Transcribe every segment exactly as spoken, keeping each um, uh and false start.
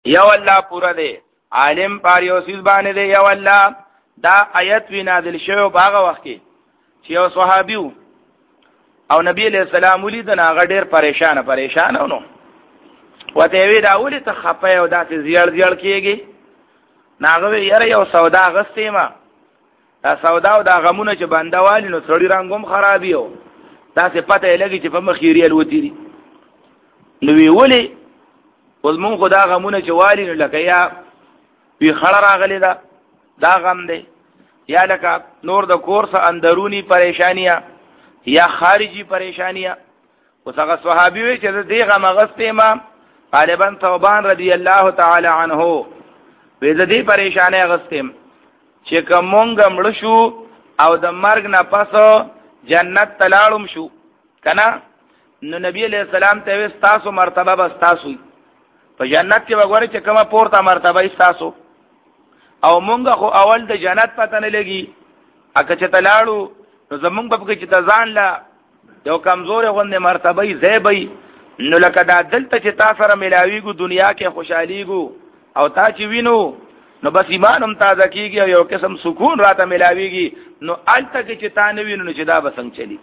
یو الله پورا دی عالم پر یو سیز باندې دی یو الله. دا آیت وی نازل شوی په هغه وخت کې چې یو صحابیو او نبی علیہ السلام ولیدنه هغه ډیر پریشان پریشان ونو وته وی دا ولې ته خپه او داسې زیړ زیړ کیږي. ناغه یې یو سودا غستې ما دا سودا او دا غمونه چې بندوالي نو سړی رنگوم خرابيو دا څه پته لګي چې په مخيري الوتيري نو وی ولې اوس مون خدا غمونه چې والی نو لکه یا وی خړ راغلی دا دا غم دی یا لکه نور د کورس اندرونی پریشانیا یا خارجي پریشانیا. اوس هغه صحابي وی چې دې غم غستې ما غالبا ثوبان رضی الله تعالی عنہ وی دې پریشانه غستې چې کومونګ مړ شو او د مرګ نه پس جنت تلاړم شو کنا نو نبی علیہ السلام ته وستاسو مرتبه بس تاسو په جنت کې وګورئ چې کومه پورته مرتبه ایستاسو او مونږ خو اول د جنت پته نه لګي اګه چې تلاړو نو زمونږ په کې چې تزان لا یو کمزور غوندې مرتبه زیبي نو لکه دا دلته چې تاسو سره ملاویږي دنیا کې خوشحاليګو او تا چې وینو نو بس ایمانم تازه کیږي او یو قسم سکون راته ملاویږي نو الته کې چې تا نه وینو چې دا بسنګ چلی.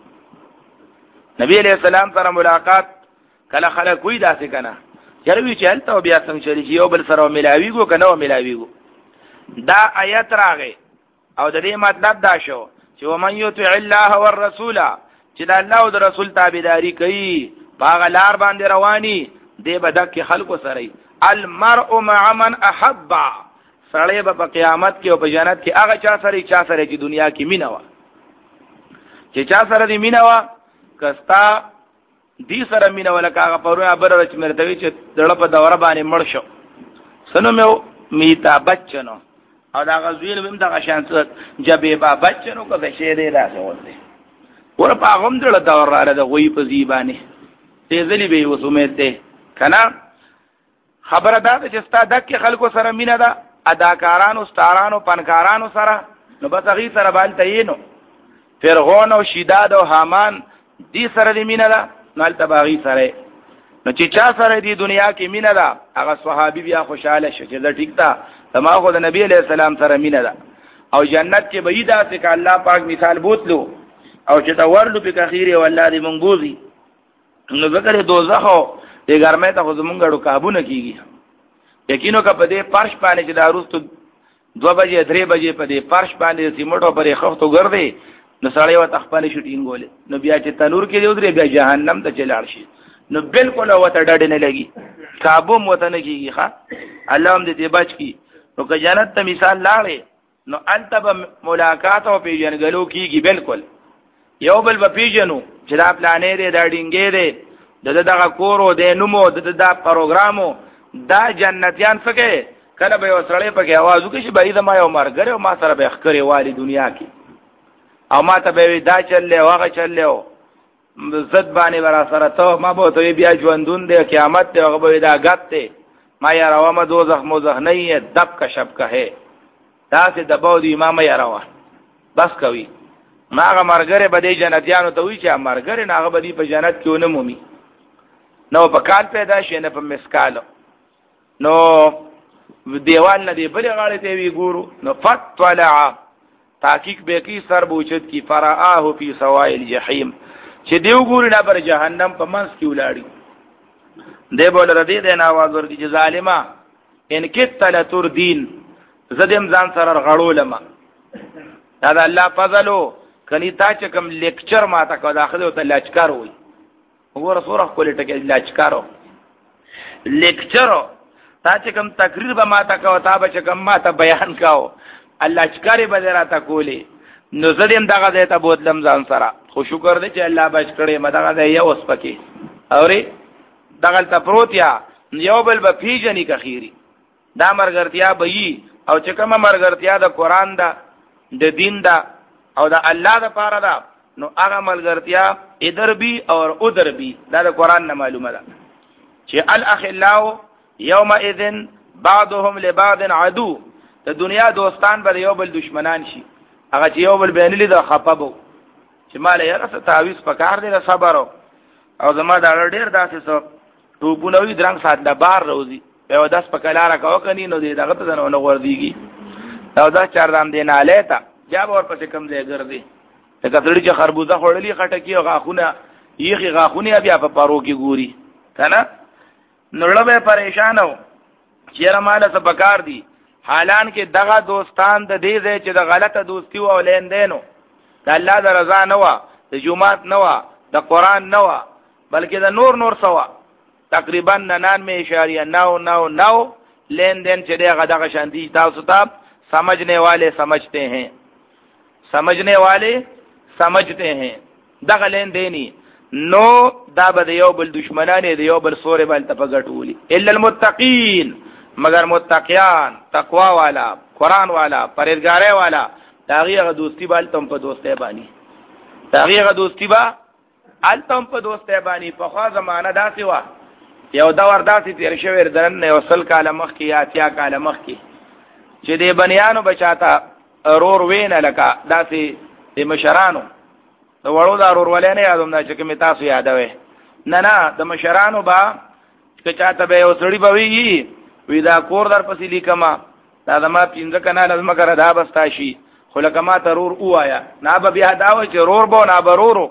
نبی علیہ السلام سره ملاقات کله خلک وې داسې کنه چروي چې الته بیا څنګه چلی چې یو بل سره ملاویږي کنه او ملاویږي. دا آیت راغی او د دې مطلب دا شو چې ومن یطع الله والرسول چې د الله او د رسول تابعداري کوي باغ لار باندې رواني دی بدک خلکو سره المرء مع من احب سړی به په قیامت کې او په جنت کې هغه چا سره چا سره چې دنیا کې مینا وا چې چا سره دې مینا وا کستا دې سره مینا ولا کاغه پرونه بر چې مرتوي چې دړه په دوره باندې مړ شو سنو مې میتا بچنو او دا غزویل ویم دا شانس جبې با بچنو کو څه شی دې راځي ولته ور په هغه دړه دوره را ده غوي په زیبانه دې ځلې به وسومې ته کنا خبره دا چې ستا دک خلکو سره مینا ده اداکارانو ستارانو پنکارانو سره نو بس هغه سره بالته یې نو فرعون او شداد او حامان دې سره دې مینا ده نو التباغي سره نو چې چا سره دې دنیا کې مینا ده هغه صحابي بیا خوشاله شو چې دا ټیک تا تما خو د نبی علیہ السلام سره مینا ده او جنت کې به دا چې الله پاک مثال بوتلو او چې تا ورلو په اخیری والله دې منغوزي نو ذکر دوزخ او دې ګرمه ته خو زمونږ ډو قابو نه کیږي. یقینو کا په دې پرش باندې چې داروستو دو بجې درې بجې په دې پرش باندې سیمټو پرې خفتو ګرځي نو سړی و تخپل شوټینګ ولې نو بیا چې تنور کې دی ودرې بیا جهنم ته چلاړ شي نو بالکل وته ډډ نه لګي قابو مت نه کیږي ښا الله هم دې بچ کی. نو که جنت ته مثال لاړې نو انت به ملاقات او پیژنګلو کیږي بالکل یو بل به پیژنو چې دا پلانې دی دا ډینګې دی د دغه کورو د نومو د دا پروګرامو دا جنتیان څنګه کله به وسړې پکې आवाज وکړي چې بری د ما یو مرګره او ما سره به خکرې والی دنیا کې او ما ته به دا چلې واغه چلې زد باندې ورا سره ته ما به ته بیا ژوندون دی قیامت ته هغه به دا غت ته ما یا روا ما دوزخ موزخ نه یې دب کا شب کا ہے دا سه دباو دی امام یا روا بس کوي ما هغه مرګره به د جنتیانو ته وی چې مرګره نه هغه به دی په جنت کې ونه مومي نو په کال پیدا شي نه په مسکالو نو دیوال نه دی بل غاړه ته وی ګورو نو فتولع تحقیق به کی سر بوچت کی فرآه فی سوائل الجحیم چې دیو ګوري نه بر جهنم په منس کې ولاړی دی بول ردی د ناواز ورکی چې ظالما ان کت لتر دین زدم ځان سره غړولم دا د الله فضلو کني تا چې کوم لیکچر ما تا کو داخله او ته لاچکار وي وګوره سورہ کولی ټکی لاچکارو لیکچر تا چې کوم تقریر به ما تا کو تا به چې کوم ما ته بیان کاو الله چکاري به راته کولی نو زدم دغه دې ته بوتلم ځان سره خو شکر دې چې الله بچ کړي مدغه دې یو اوس پکې اوري دغه ته پروتیا یو بل به پیژنې کخيري دا مرګرتیا به یي او چې کومه مرګرتیا د قران دا د دین دا او دا الله د پاره دا نو هغه ملګرتیا ادھر بي اور ادھر بي دا د قران نه معلومه ده چې الاخلاو یومئذ بعضهم لبعض عدو د دنیا دوستان به یو بل دشمنان شي هغه چې یو بل بینلی دا خپبو چې مال یې راس تعویز پکار دی صبر او زما دا ډېر داسې څه ټوپونه وي درنګ سات د بار روزي په داس په کلاره کا وکني نو دې دغه ته نه وردیږي دا داس چار دام دی نه لیتا جاب ور پسې کم ځای ګرځي لکه سړی چې خربوزه خوړلې خټکی او غاخونه یخي غاخونه بیا په پارو کې ګوري کنه نړړ به پریشان و چیرې مال څه پکار دي حالان کې دغه دوستان د دې ځای چې د غلطه دوستی او لین دینو د الله د رضا نه و د جمعات نه و د قران نه و بلکې د نور نور سوا تقریبا ننانوے اشاریہ نو نو نو لین دین چې دغه دغه شانتي تاسو ته سمجھنے والے سمجھتے ہیں سمجھنے والے سمجھتے ہیں دغه لین دینی نو دا به یو بل دشمنانه دی یو بل سورې بل ته پګټولي الا المتقین مگر متقیان تقوا والا قران والا پرهیزګاری والا داغه دوستی بل تم په دوسته بانی داغه دوستی با ال تم په دوسته بانی په خوا زمانہ داسې وا یو دا ور داسې تیر شوی درن نه وصل کاله مخ کې یا تیا کاله مخ کې چې دې بنیانو بچاتا رور وینه لکه داسې د مشرانو د وړو د رور ولې نه یادوم نه چې کوم تاسو یادوي نه نه د مشرانو با چې چاته به وسړي بوي وی دا کور در پسې لیکما دا د ما پینځه کنه لازم کړه دا بستا شي خو لکه ما ترور وایا نه به بیا دا و چې رور بو نه برورو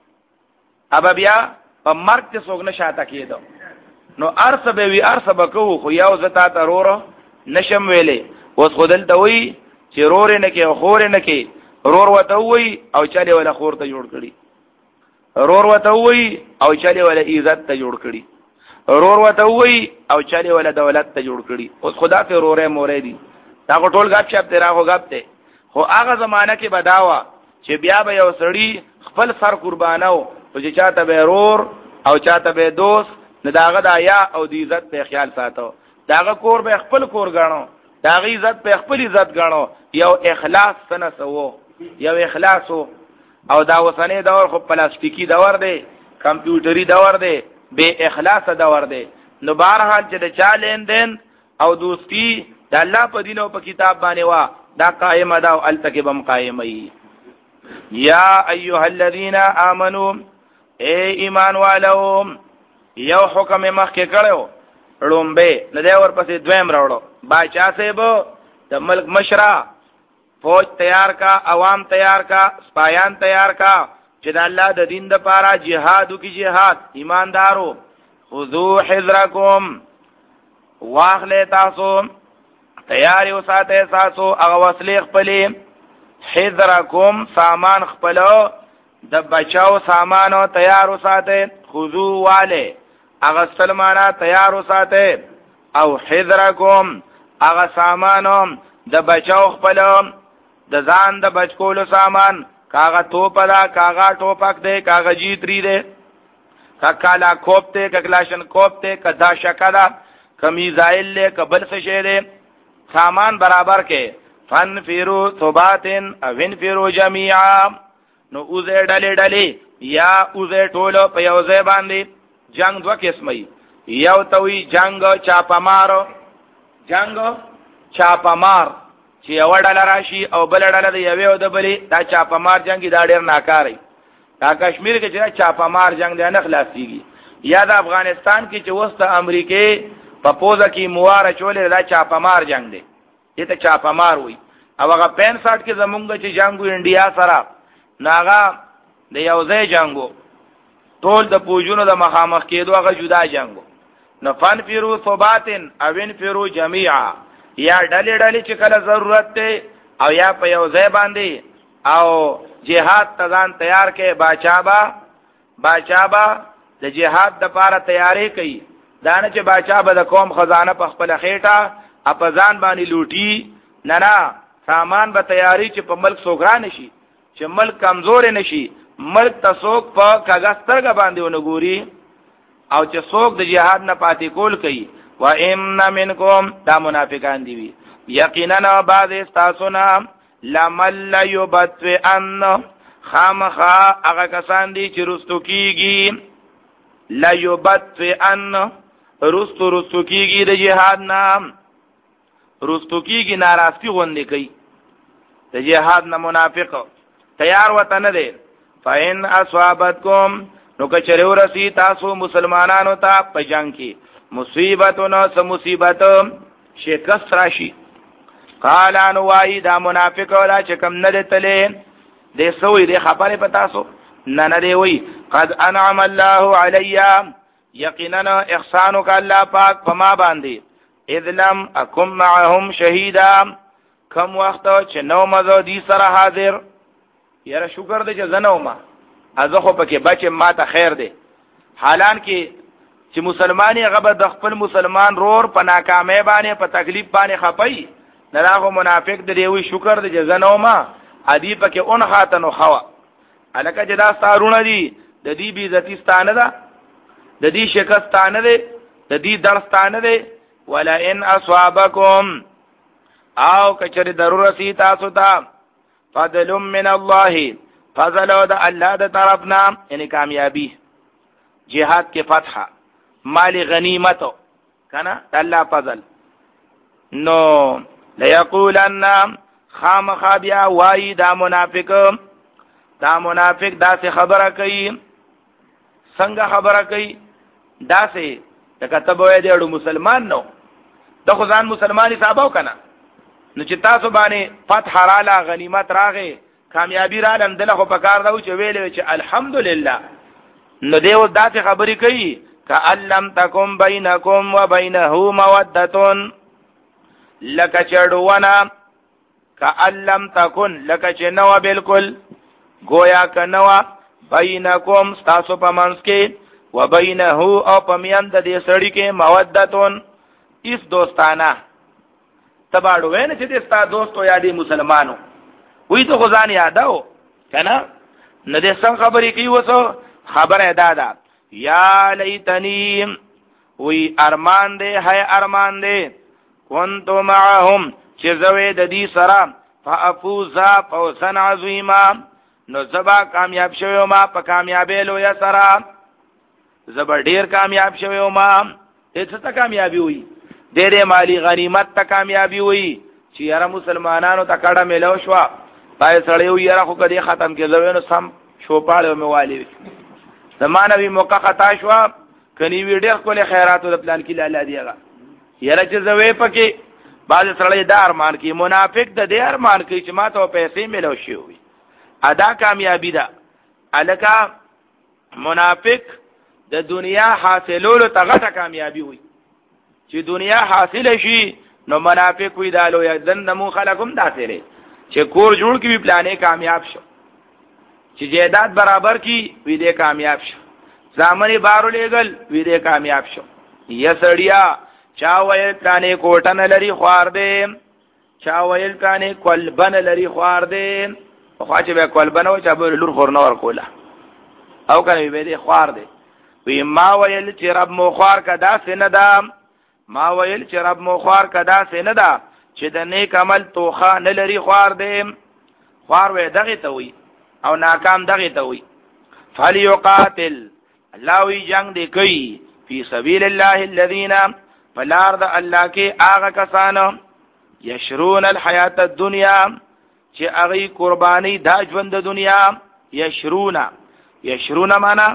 ابا بیا په مرګ ته سوګنه شاته کېدو نو ارث به وی ارث بکو خو یو زتا ترور نشم ویلې اوس خدل ته وی چې رور نه کې خور نه کې رور وته وی او چاله ولا خور ته جوړ کړي رور وته وی او چاله ولا عزت ته جوړ کړي رور وته وی او چاله ولا دولت ته جوړ کړي اوس خدا ته رورې مورې دي دا ټول غاب شپ تیرا هو غاب ته خو هغه زمانہ کې بداوا چې بیا به یو سړی خپل سر قربانو او چې چاته به رور او چاته به دوست نه داغه د حیا او د عزت په خیال ساتو داغه کور به خپل کور غاڼو داغه عزت په خپل عزت غاڼو یو اخلاص سره سوو یو اخلاص او دا وسنه دور خو پلاستیکی دور دی کمپیوټری دور دی بے اخلاص دور دی نو بهرحال چې د چا لین دین او دوستی د الله په دین او په کتاب باندې وا دا قائم دا او التکبم قائمي یا ایها الذین آمنو اے ایمان والو یو حکم مخکې کړو لومبه نه دی ورپسې دویم راوړو باچا صاحب د ملک مشرا فوج تیار کا عوام تیار کا سپایان تیار کا چې د الله د دین د پاره جهادو کی جهاد ایماندارو خذو حذرکم واخله تاسو تیاری وساته تاسو هغه وسلې خپلې حذرکم سامان خپلو د بچاو سامانو تیار وساته خذو والے هغه سلمانا تیار وساته او حذرکم هغه سامانو د بچاو خپلو د ځان د بچکولو سامان کاغه توپ دا کاغه ټوپک دے کاغه جیتری دے کالا کوپ تے کلاشن کوپ تے کدا شکدا کمیزائل لے کبل سشے دے سامان برابر کے فن فیرو ثباتن اوین فیرو جميعا نو اوزه ډلې ډلې یا اوزه ټولو په یوځای باندې جنگ دو قسمه یو توي جنگ چاپمارو جنگ چاپمار چې یو ډله راشي او بل ډله د یوې او د بلې دا چاپمار جنگي دا ډېر ناکاري دا کشمیر کې چې چاپمار جنگ دی نه خلاصيږي یا د افغانستان کې چې وسته امریکای په پوزه کې مواره چولې دا چاپمار جنگ دی دې ته چاپمار وي او هغه پنځه کې زمونږ چې جنگو انډیا سره ناغه د یو ځای جنگو ټول د پوجونو د مخامخ کېدو هغه جدا جنگو نو فن فیرو ثباتن اوین فیرو جميعا یا ډلې ډلې چې کله ضرورت دی او یا په یو ځای باندې او جهاد تزان تیار کې باچابا باچابا د جهاد د لپاره تیاری کوي دا نه چې باچابا د قوم خزانه په خپل خېټه اپزان باندې لوټي نه نه سامان به تیاری چې په ملک سوګرا نشي چې ملک کمزور نشي ملک تسوک په کاغذ ترګه باندې ونګوري او چې څوک د جهاد نه پاتې کول کوي و ان منکم دا منافقان دی یقینا بعض استاسنا لمل یبتو ان خامخا هغه کسان دي چې رستو کیږي لا یبتو ان رستو رستو کیږي د جهاد نام رستو کیږي ناراستی غوندې کوي د جهاد نه منافق تیار وته نه دي فین اصحابتکم نو کچره ورسی تاسو مسلمانانو ته په جنگ کې مصیبتنا سمصیبت شکست راشي قال ان وای دا منافق ولا چې کم نه دتلې دې سوې دې خبره پتا سو نه نه دی وی قد انعم الله علیا یقینا احسانک الله پاک پما باندې اذ لم اكن معهم شهیدا کم وخت چې نو مزو دي سره حاضر یاره شکر دې چې زنو ما ازه خو پکې بچ ما ته خیر دی حالان کې چې مسلمانی غبر د خپل مسلمان رور په ناکامۍ باندې په تکلیف باندې خپي نه راغو منافق دې وی شکر دې چې زنو ما ادي پکې اون خاتنو خوا الکه چې دا ستارونه دي د دې بي عزت ستانه ده د دې شکستانه ده د دې درستانه ده ولا ان اصحابکم او کچری ضرورت سی تاسو ته فضل من الله فضل د الله د طرفنا یعنی کامیابی جهاد کې فتح مال غنیمت کنه الله فضل نو ليقولن خامخ بیا وای دا منافق دا منافق دا څه خبره کوي څنګه خبره کوي دا څه کتب وای دی اړو مسلمان نو د خو ځان مسلمانی صاحبو کنه نو چې تاسو باندې فتح رااله غنیمت راغې کامیابی رااله اندله خو پکار دا چې ویلې چې الحمدلله نو دیو دا څه خبرې کوي کألم تکم بینکم و بینه مودتون لک چړونه کألم تکن لک چنوا بالکل گویا کنوا بینکم تاسو په منځ کې و بینه او پمیان د دې سړی کې مودتون اس دوستانه تباړو وینې چې ستا دوستو یادې مسلمانو وې ته غزان یادو کنه نه دې څنګه خبرې کوي وسو خبره ادا ده یا لیتنی وی ارمان دې هي ارمان دې كنتو معهم چې زوی د دې سره فافوزا فوزا عظیما نو زبا کامیاب شوم ما په کامیابې لو یا سره زبر ډیر کامیاب شوم ما هیڅ ته کامیابی وي ډېرې مالی غنیمت ته کامیابی وي چې یاره مسلمانانو ته کډه ملو شو پای سړی وي یاره خو کدی ختم کې زوینو سم شوپاړو مې والی زمانه وی موقع خطا شو کني وی ډېر کول خیراتو د پلان کې لاله دیغه یاره چې زوی پکې بعض سړی د ارمان کې منافق د دې ارمان کې چې ما ته پیسې ملو شي وي ادا کامیابی ده الکا منافق د دنیا حاصلولو ته غټه کامیابی وي چې دنیا حاصل شي نو منافق وي دالو یا دنمو خلقم داسره چې کور جوړ کی وی پلانې کامیاب شو چې جیداد برابر کی وی دې کامیاب شو ځامنې بارو لګل وی دې کامیاب شو یا سړیا چا ویل پلانې کوټن لري خوار دې چا ویل پلانې کولبن لري خوار دې خو چې به کولبن او چا به لور خور نور کوله او کنه وی دې خوار دې وی ما ویل چې رب مو خوار کدا سندا ما ویل چې رب مو خوار کدا سندا چې د نیک عمل توخه نه لري خوار دې خوار وې دغه ته وی او ناکام دغه ته وی فليقاتل الله وی جنگ دې کوي فی سبیل الله الذين فلار د الله کې هغه کسانو یشرون الحیات الدنیا چې هغه قربانی دا ژوند د دنیا یشرون یشرون معنا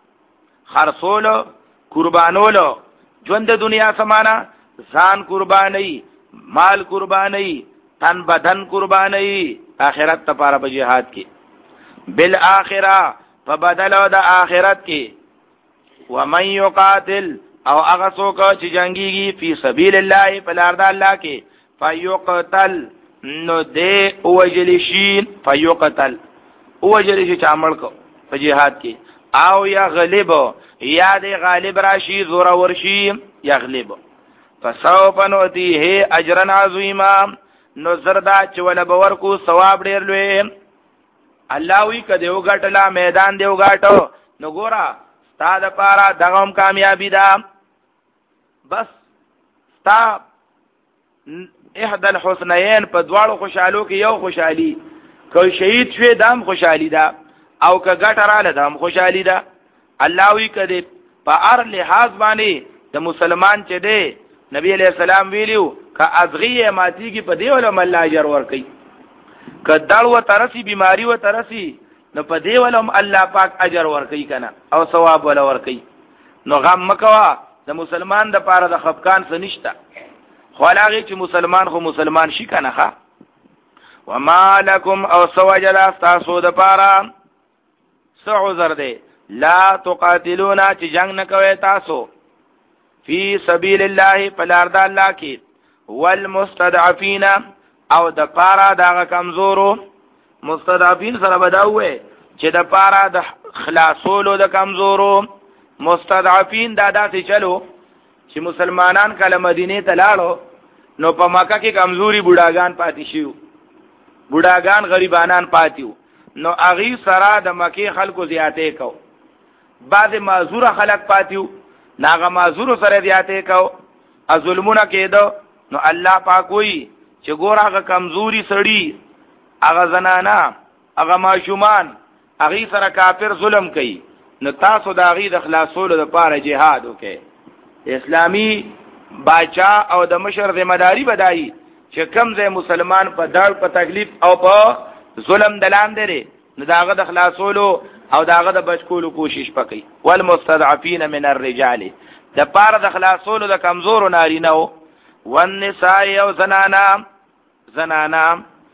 خرصولو قربانولو ژوند د دنیا سمانا ځان قربانی مال قربانی تن بدن قربانی آخرت لپاره په jihad کې بالاخره په بدل د آخرت کې ومن یقاتل او هغه څوک چې جنگيږي فی سبیل الله په لار د الله کې فیقتل نو دې اوجلشین فیقتل اوجلشی چې عمل کو په jihad کې او یا غالب یا دې غالب راشي زور ورشي یغلب فسوف نؤتیه اجرا عظیما نو زردا چې ولا باور کو ثواب ډیر لوی الله وی کده وګټلا میدان دی وګټو نو ګورا ستاد پارا دغم کامیابی دا بس ستا احد الحسنین په دواړو خوشالو کې یو خوشحالي کو شهید شوی دام خوشحالي دا او که ګټه رااله دام خوشحالي دا الله وی کده په ار لحاظ باندې د مسلمان چې دی نبی علیہ السلام ویلیو که ازغیه ماتی کی په دی ولم الله اجر ور کوي که دړ و ترسي بیماری و ترسي نو په دی ولم الله پاک اجر ور کوي کنه او ثواب ول ور کوي نو غم مکوا د مسلمان د پاره د خفقان څه نشته خو هغه چې مسلمان خو مسلمان شي کنه ښا وما لكم او سوجل تاسو د پاره سعذر دی لا تقاتلون چې جنگ نه کوي تاسو فی سبیل الله فلار د الله کې والمستضعفین او د پاره د کمزورو مستضعفین سره بداوي چې د پاره د خلاصولو د کمزورو مستضعفین دا داسې چلو چې مسلمانان کله مدینه ته لاړو نو په مکه کې کمزوري بوډاګان پاتې شيو بوډاګان غریبانان پاتیو نو اغي سره د مکه خلکو زیاتې کو بعد معذور خلک پاتیو ناغه معذور سره زیاتې کو ظلمونه کېدو نو الله پاک وی چې ګور هغه کمزوري سړی هغه زنانا هغه ماشومان اغي سره کافر ظلم کوي نو تاسو د اغي د خلاصولو لپاره jihad وکړئ اسلامی باچا او د مشر ذمہ داری بدایي چې کم ځای مسلمان په دړ په تکلیف او په ظلم دلان دري نو داغه د خلاصولو او داغه د بچکولو کوشش وکړي والمستضعفين من الرجال د پاره د خلاصولو د کمزورو نارینه والنساء او زنانا زنانا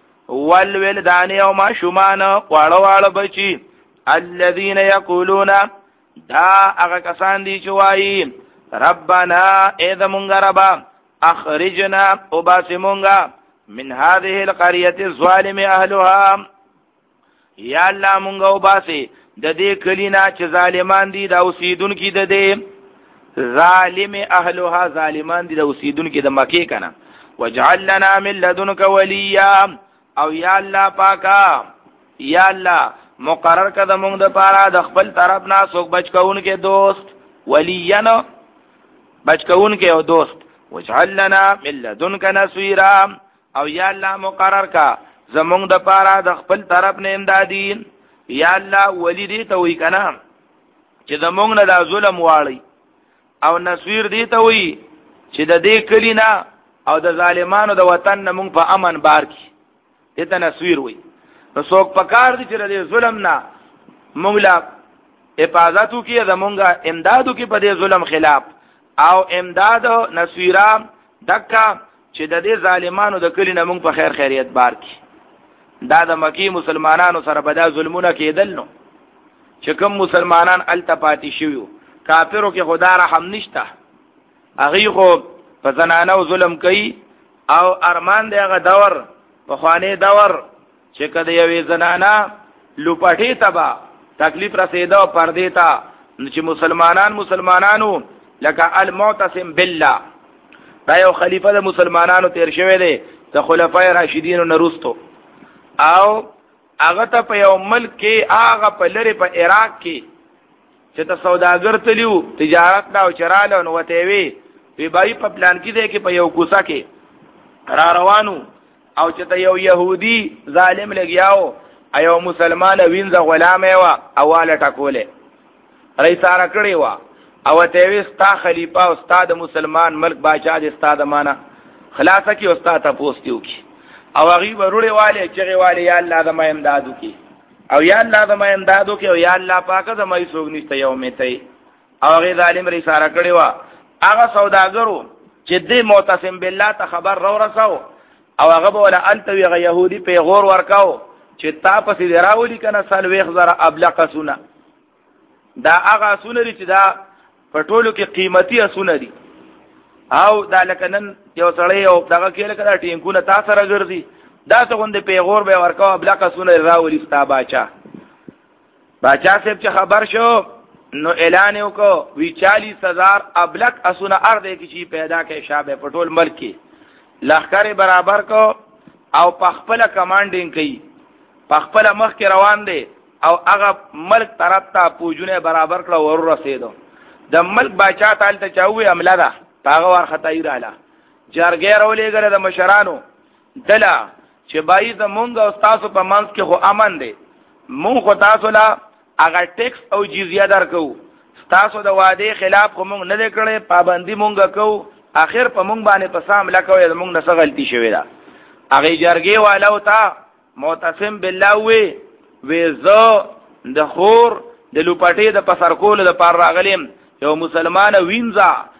والولدان او ماشومان واړه واړه بچي الذين يقولون دا هغه کسان دي چې وایي ربنا اذا مونږ ربا اخرجنا وباسمونغا من هذه القريه الظالم اهلها یا الله مونږ وباسي د دې کلینا چې ظالمان دي دا اوسیدونکو د دې ظالم اهلها ظالمان دي د اوسیدونکو د مکه کنه وجعل لنا من لدنك وليا او یا الله پاکا یا الله مقرر کده مونږ د پاره د خپل طرف نه څوک بچکون کې دوست ولیا بچکون کې او دوست وجعل لنا من لدنك نصيرا او یا الله مقرر کا زمونږ د پاره د خپل طرف نه امدادي یا الله ولی دې ته وی کنه چې زمونږ نه د ظلم واړي او نصير دې ته وی چې د دې کلینا او د ظالمانو د وطن نه مونږ په امن بار کی دې ته نصير وی نو څوک پکار دي چې د ظلم نه مونږ لا حفاظتو کې زمونږه امدادو کې په دې ظلم خلاف او امداد او نصيرا دکا چې د دې ظالمانو د کلی نه مونږ په خیر خیریت بار کی دا د مکی مسلمانانو سره بدا ظلمونه کېدل نو چې کوم مسلمانان التپاتی شویو کافرو کې خدا رحم نشته هغه خو په زنانو ظلم کوي او ارمان دی هغه دور په خوانه دور چې کده یوې زنانا لوپټی تبا تکلیف رسیدو پردې تا چې مسلمانان مسلمانانو لکه المعتصم بالله دا یو خلیفہ د مسلمانانو تیر شوی دی د خلفای راشدین نرستو او هغه ته په یو ملک کې هغه په لری په عراق کې چې ته سوداګر تلیو تجارت دا او چراله نو وته وی وی بای په پلان کې دی کې په یو کوڅه کې را روانو او چې ته یو يهودي ظالم لګیاو ایو مسلمان وینځه غلام وا اواله ټکوله رئیساره کړی وا او ته وی ستا خلیفہ او استاد مسلمان ملک باچا د استاد معنا خلاصه کی استاد ته پوښتیو کی او هغه وروړي والے چې والے یا الله د ما امدادو کی او یا الله د ما امدادو کی او یا الله پاکه د مې سوګ نشته یو میته او هغه ظالم رئیساره کړی وا هغه سوداګرو چې دې معتصم بالله ته خبر رو رساو او هغه بوله التوی غ يهودي په غور ورکاو چې تا پسې دراولي کنه سلويخ زره ابلق سونه دا هغه سونه چې دا پټولو کې قیمتي اسونه دي او دا لکنن یو سړی او دغه کې لکه دا ټینګونه تاسو سره ګرځي دا څنګه په غور به ورکاو ابلق سونه راولي ستا باچا باچا صاحب چې خبر شو نو اعلان وکړو وی چالیس هزار ابلق اسونه ارده کې چې پیدا کې شابه پټول ملک کې لخر برابر کو او پخپل کمانډینګ کوي پخپل مخ کې روان دي او هغه ملک طرف ته پوجونه برابر کړه ور رسیدو د ملک باچا تعالی ته چاوي عمله ده هغه ور خدای رااله جرګې راولې غره د مشرانو دلا چې بای د مونږ او تاسو په منځ کې خو امن دي مونږ خو تاسو لا هغه ټیکس او جزیه درکو تاسو د وعده خلاف خو مونږ نه کړې پابندي مونږ کوو اخر په مونږ باندې پسام لکوي مونږ نه څه غلطي شوې ده هغه جرګې والو ته معتصم بالله وی وېزو د خور د لوپټې د پسر کول د پر راغلم یو مسلمان وینځه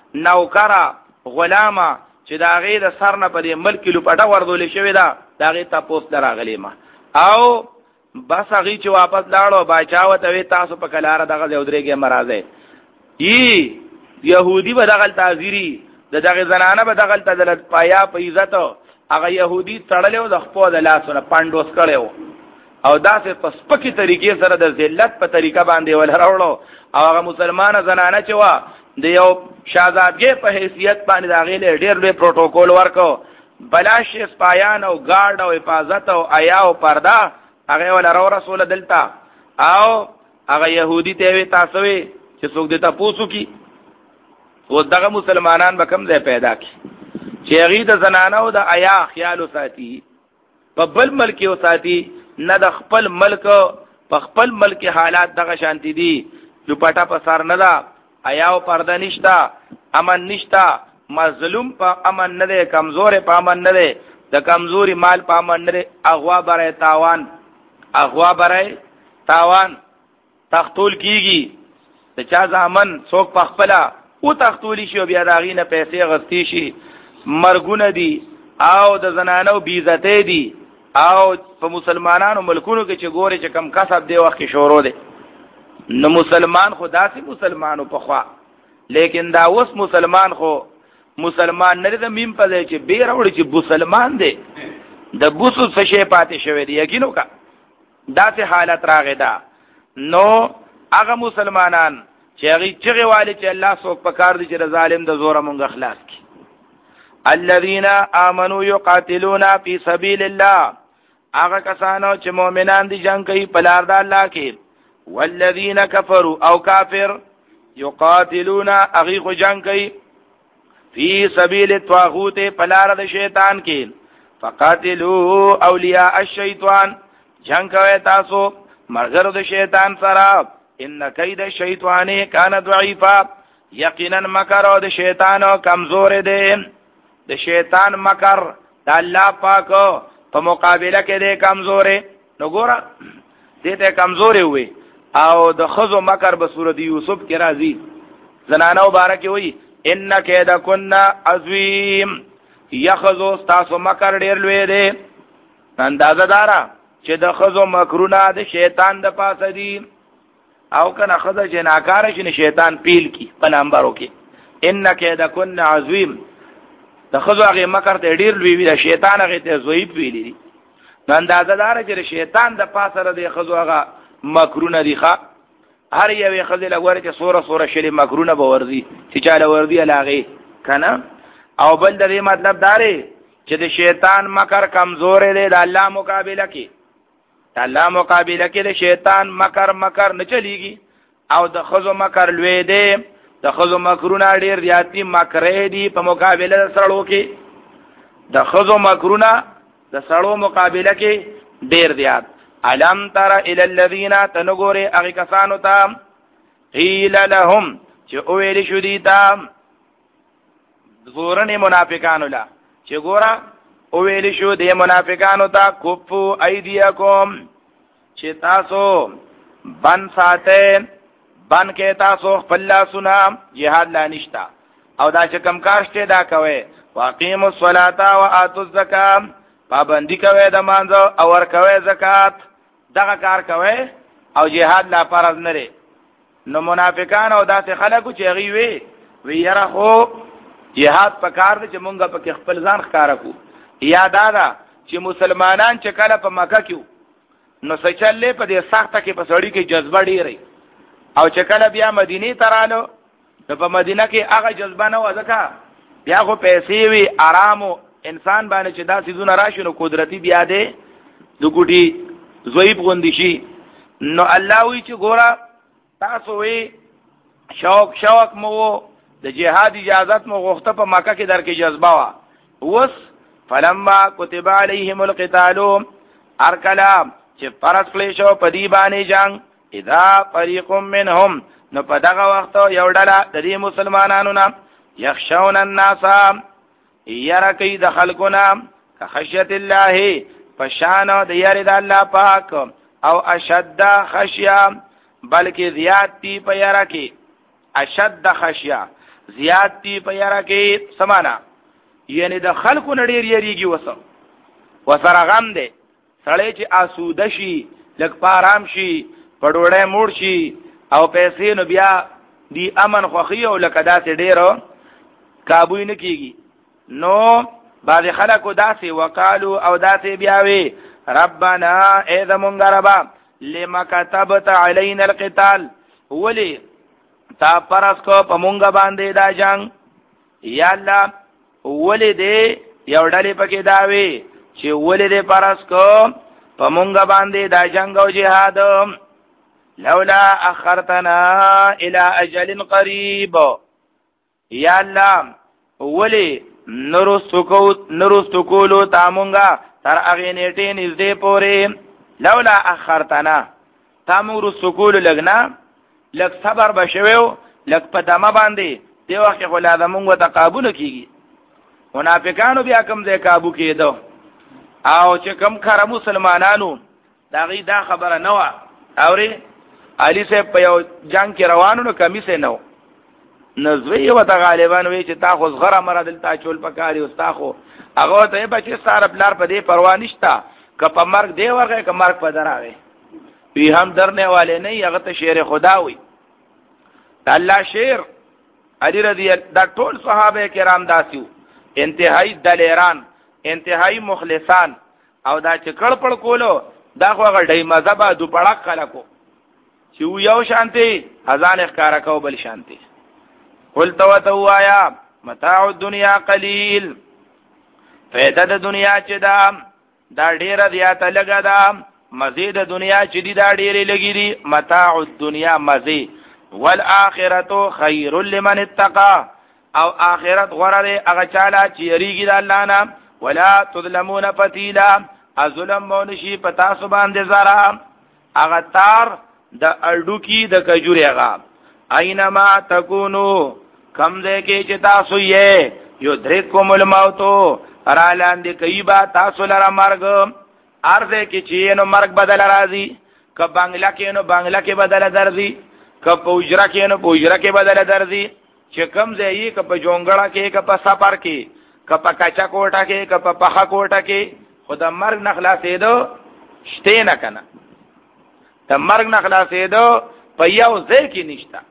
نوکرا غلاما چې دا غي د سر نه په دې ملک لپټه وردول شوی دا دا غي تاسو دراغلی ما او بس هغه چې واپس لاړو باچاو ته تاسو په کلاره دغه یودريږي مرزه ای يهودي به دغه تعذيري د دغه زنانه به دغه تدل پایا په عزت هغه يهودي تړلو د خپل د لاسونه پاندوس کړو او داسې په سپکې طریقې سره د ذلت په طریقه باندې ول راوړو او هغه مسلمانه زنانه چې وا د یو شاهزادګۍ په حیثیت باندې دا غیله ډېر ډېر پروتوکول ورکو بلاش سپایان او ګارد او حفاظت او آیا او پردا هغه ول راو رسول دلتا او هغه يهودي ته وی تاسو وی چې څوک دې تاسو کی او دغه مسلمانان به کوم ځای پیدا کی چې هغه د زنانه او د آیا خیال ساتي په بل ملک او ساتي نه د خپل ملک په خپل ملک حالات دغه شانتی دي لپټه په سر نه دا آیا او پرده نشتا امن نشتا مظلوم په امن نه ده کمزور په امن نه ده د کمزوري مال په امن نه ده اغوا برای تاوان اغوا برای تاوان تختول کیږي د چا ځامن څوک په خپل او تختولی شي بیا داغي نه پیسې غستی شي مرګونه دي او د زنانو بیزته دي او په مسلمانانو ملکونو کې چې ګوري چې کم کسب دی وخت کې شروع دي نو مسلمان خدا سي مسلمانو په خوا لیکن دا اوس مسلمان خو مسلمان نه د مين په ځای چې بیر وړي چې مسلمان دی د بوسو څه شي پاتې شوی دی یقینو کا دا سه حالت راغی دا نو هغه مسلمانان چې هغه چغه والي چې الله څوک پکار دي چې ظالم د زوره مونږ اخلاص کی الذين امنوا يقاتلون في سبيل الله هغه کسانو چې مؤمنان دي جنگ کوي په لار د الله کې والذين كفروا او کافر يقاتلون اغي جنگ کوي في سبيل الطاغوت په لار د شیطان کې فقاتلوا اولیاء الشیطان جنگ کوي تاسو مرګرو د شیطان سره ان کید الشیطان کان ضعیفا یقینا مکر د شیطان کمزور دی د شیطان مکر د الله پاک په مقابله کې دی کمزور نو ګوره دې ته کمزور وي او د خزو مکر په سورۃ یوسف کې راځي زنانو مبارک وي ان کید کنا عظیم یخذو تاسو مکر ډیر لوی دی اندازه دارا چې د خزو مکرونه د شیطان د پاسه دي او کنه خزه جناکار شي شیطان پیل کی په نمبرو کې ان کید کنا عظیم د خزو هغه مکر ته ډیر لوی وي د شیطان هغه ته ضعیف ویلی دي نو اندازه دار چې شیطان د پاسه را دی خزو هغه مکرونه دي ښا هر یو خزه لګوري چې سوره سوره شلی مکرونه به ورزي چې چاله ورزي علاغه کنه او بل د دې مطلب داري چې د شیطان مکر کمزور دی د الله مقابله کې د الله مقابله کې د شیطان مکر مکر نه چلیږي او د خزو مکر لوی دی د خزو مکرونه ډیر زیاتی مکرې دي په مقابله سره کې د خزو مکرونه د سړو مقابله کې ډیر زیات علم تر الى الذين تنغوري اغه کسانو ته قيل لهم چې او ویل شو دي تا زورن منافقانو لا چې ګورا او ویل شو دي منافقانو ته کوفو ايديكم چې تاسو بن ساته بن کې تاسو خپل سنا jihad لا نشتا او دا چې کم کارشته دا کوي واقيموا الصلاه واتوا الزکات پابندی کوي د مانځو او ور کوي زکات دغه کار کوي او jihad لا فرض نه لري نو منافقان او داسې خلکو چې غي وي وی یره خو jihad په کار دي چې مونږه په خپل ځان ښکارا کو یاد ادا چې مسلمانان چې کله په مکه کې نو سچلې په دې سخته کې په سړی کې جذبه ډیره او چې کله بیا مدینه ترالو نو په مدینه کې هغه جذبه نه وځکا بیا خو پیسې وی آرامو انسان باندې چې دا سيزونه راشي نو قدرتي بیا دې د ګوټي زویب غوندي شي نو الله وی چې ګورا تاسو وی شوق شوق مو د جهاد اجازت مو غوښته په مکه کې درکې جذبه وا وس فلما كتب عليهم القتال ارکلا چې فرض کړی شو په دی باندې جنگ اذا فريق منهم نو په دغه وخت یو ډله د دې مسلمانانو نه يخشون الناس یرا کوي د خلقنا خشیت الله پشان د یری د الله پاک او اشد خشیا بلکې زیات تی په یرا کې اشد خشیا زیات تی په یاره کې سمانا یعنی د خلکو نډیر یریږي وسه وسره غم دی سړی چې آسوده شي لږ پارام شي په ډوډۍ موړ شي او پیسې نو بیا دی امن خوخي او لکه داسې ډیرو کابو نه کیږي نو بعض خلکو داسې وقالو او داسې بیاوي ربنا اذا مونږ ربا لما كتبت علينا القتال ولی تا پرس کو په مونږ باندې دا جنگ یا الله ولی دې یو ډلې پکې داوي چې ولی دې پرس کو په مونږ باندې دا جنگ او جهاد لولا اخرتنا الى اجل قريب یا الله ولی نرستکو نرستکولو تامونگا تر اغی نیٹی نزدے پوری لولا اخرتنا تامونگ رستکولو لگنا لگ صبر بشویو لگ پدامه باندی دی وقت خلادمونگو تا قابو نکیگی منافقانو بیا کم دے قابو کی دو او چې کم کار مسلمانانو داغی دا خبره نوا اوری علی صاحب په یو جنگ کې روانو نو کمی سه نو نزوی و تا غالبان وی چې تا خو زغره مره دلتا چول پکاري استا خو هغه ته بچی ساره بلار په دې پروا نشتا ک په مرګ دی ورغه ک مرګ په دراوي وی هم درنه والے نه هغه ته شیر خدا وی الله شیر علی رضی دا ټول صحابه کرام داسیو انتهائی دلیران انتهائی مخلصان او دا چې کړ پړ کولو دا خو غړډي مذهب دو پړق خلکو چې یو شانتي اذان ښکارا کو بل شانتي قل تو تو آیا متاع الدنیا قلیل فیده د دنیا چې دا دا ډیره زیاته لګا دا مزید دنیا چې دی دا ډیره لګی دی متاع الدنیا مزید والآخرت خیر لمن اتقى او آخرت غره هغه چاله چې یریږي د الله نه ولا تظلمون فتیلا ظلم مونشي پتا سو باندې زرا هغه تار د اډو کی د کجوري هغه اينما تکونو کم دې کې چې تاسو یې یو درکوم الموتو را لاندې کایبا تاسو لره مرګ ارزه کې چې نو مرګ بدل راځي ک بنگلا کې نو بنگلا کې بدل درځي ک پوجرا کې نو پوجرا کې بدل درځي چې کم دې یې ک په جونګړه کې ک په سفر کې ک په کچا کوټه کې ک په پخا کوټه کې خدا مرګ نخلاصې دو شته نه کنه ته مرګ نخلاصې دو په یو ځای کې نشتا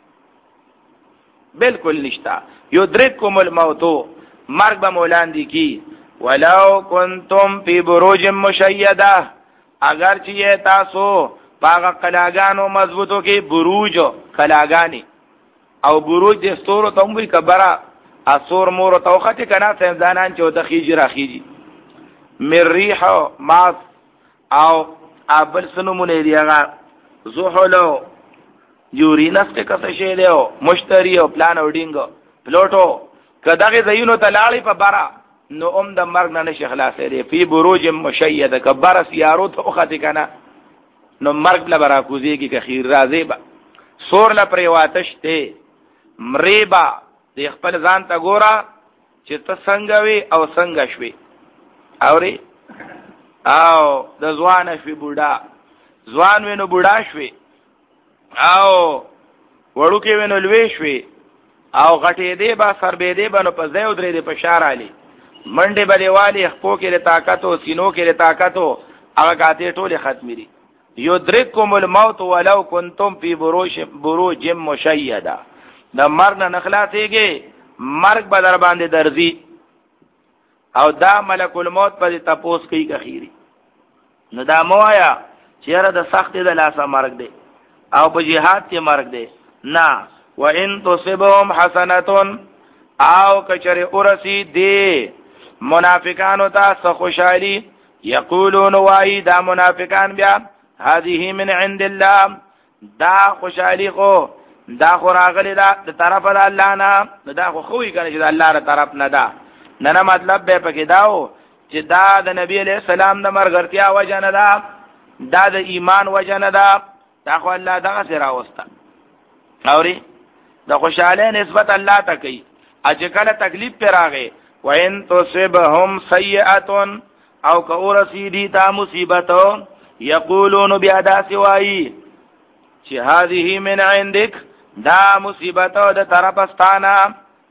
بالکل نشتا یدرککم الموت مرگ به مولاندی کی ولو کنتم فی بروج مشیده اگر چې تاسو پاغه قلاګانو مضبوطو کې بروج قلاګانی او بروج د ستورو ته وی کبره اسور مور توخته کنا سمدانان چې د خیجی راخیجی مریح ماس او ابل سنمونه دیغه زحلو یورینس کې کڅ شی دیو مشتری او پلان او ډینګ پلوټو کداغه زینو تلاړی په بارا نو ام د مرګ نه نشي خلاصې دی فی بروج مشیده کبر سیارو ته خته کنا نو مرګ له برا کوزیږي که خیر راځي با سور له پریواتش ته مریبا د خپل ځان ته ګورا چې ته څنګه وي او څنګه شوي اوري او د ځوان شوي بوډا ځوان وینو بوډا شوي او وړو کې وینو لوي شوي او غټې دی با سر به دی بنو په ځای درې دی په شار علي منډه بلې والی خپو کې له طاقت او سینو کې له طاقت او هغه غاتې ټوله ختمي دي یدرککم الموت ولو کنتم فی بروج بروج مشیده د مرګ نه نخلاصيږي مرګ به در باندې درځي او دا ملک الموت په تپوس کوي کخيري نو دا موایا چیرې د سخت د لاسه مرګ دی او په jihad کې مرګ دی نه وان تصبهم حسنه او کچره اورسی دی منافقانو ته خوشالي یقولون وای دا منافقان بیا هذه من عند الله دا خوشالي خو دا خو راغلی دا د طرف د الله نه دا خو خوې کنه چې د الله تر طرف نه دا نه نه مطلب به پکې داو چې دا د نبی علیہ السلام د مرګرتیا وجه نه دا دا د ایمان وجه نه دا دا خو الله دغه سره واست اوري د خوشاله نسبت الله ته کوي اجه کله تکلیف پر راغې وان تصبهم سیئه او کور سیدی تا مصیبت یقولون بیادا سوای چې هذه من عندك دا مصیبت د طرفستانه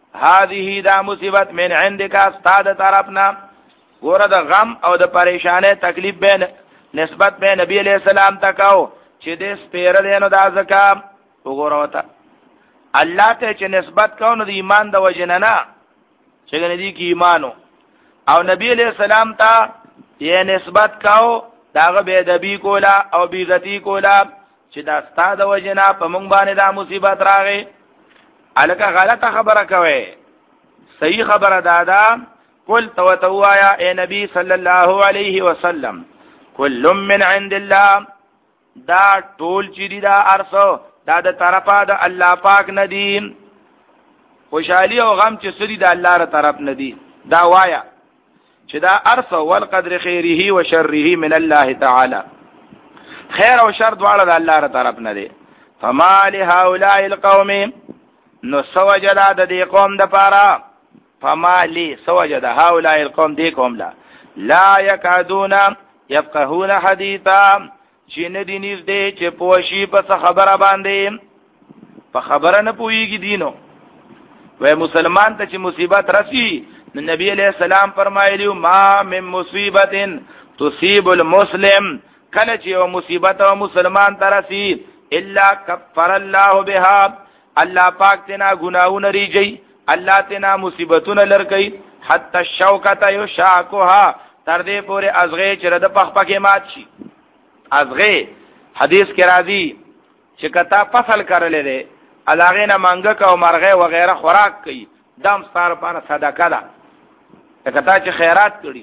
هذه دا مصیبت من عندك استاد طرفنا. ګوره د غم او د پریشانه تکلیف بین نسبت به نبی علیہ السلام تکاو چې دې سپیره دینو دا زکا وګوره وتا الله ته چې نسبت کو نو د ایمان د وجنه نه چې ګنې کی ایمانو او نبی علیہ السلام ته یې نسبت کو داغه به ادبی کولا او بی عزتی کولا چې دا ستاد وجنه په مونږ باندې دا مصیبت راغی. الکه غلطه خبره کوي صحیح خبره دادا قل تو توایا اے نبی صلی الله علیه وسلم کل من عند الله دا ټول چې دا ارسو دا د طرفه د الله پاک ندی. خوشحالی او غم چې سړي د الله تر طرف ندی دا وایا چې دا ارسو والقدر خیره و شره من الله تعالی. خیر او شر دواړه د الله تر طرف ندی. فما لهؤلاء القوم نو سوجد د دې قوم د پاره فما لی سوجد هؤلاء القوم دې قوم لا لا یکادون یفقهون حدیثا چې نه دي نږدې چې پوښي په خبره باندې په خبره نه پويږي دینو. وای مسلمان ته چې مصیبت رسی نو نبی علیہ السلام فرمایلیو ما من مصیبت تصيب المسلم کله چې یو مصیبت او مسلمان ته رسی الا کفر الله بها الله پاک تینا گناہونه ریږي الله تینا مصیبتونه لرکې حتی الشوکه یشاکها تر دې پورې ازغه چې رد پخ پکې مات شي. ازغه حدیث کې راځي چې کتا فصل کړلې ده علاغه نه منګه او مرغه و غیره خوراک کوي دم ستاره پر صدقه ده. کتا چې خیرات کړي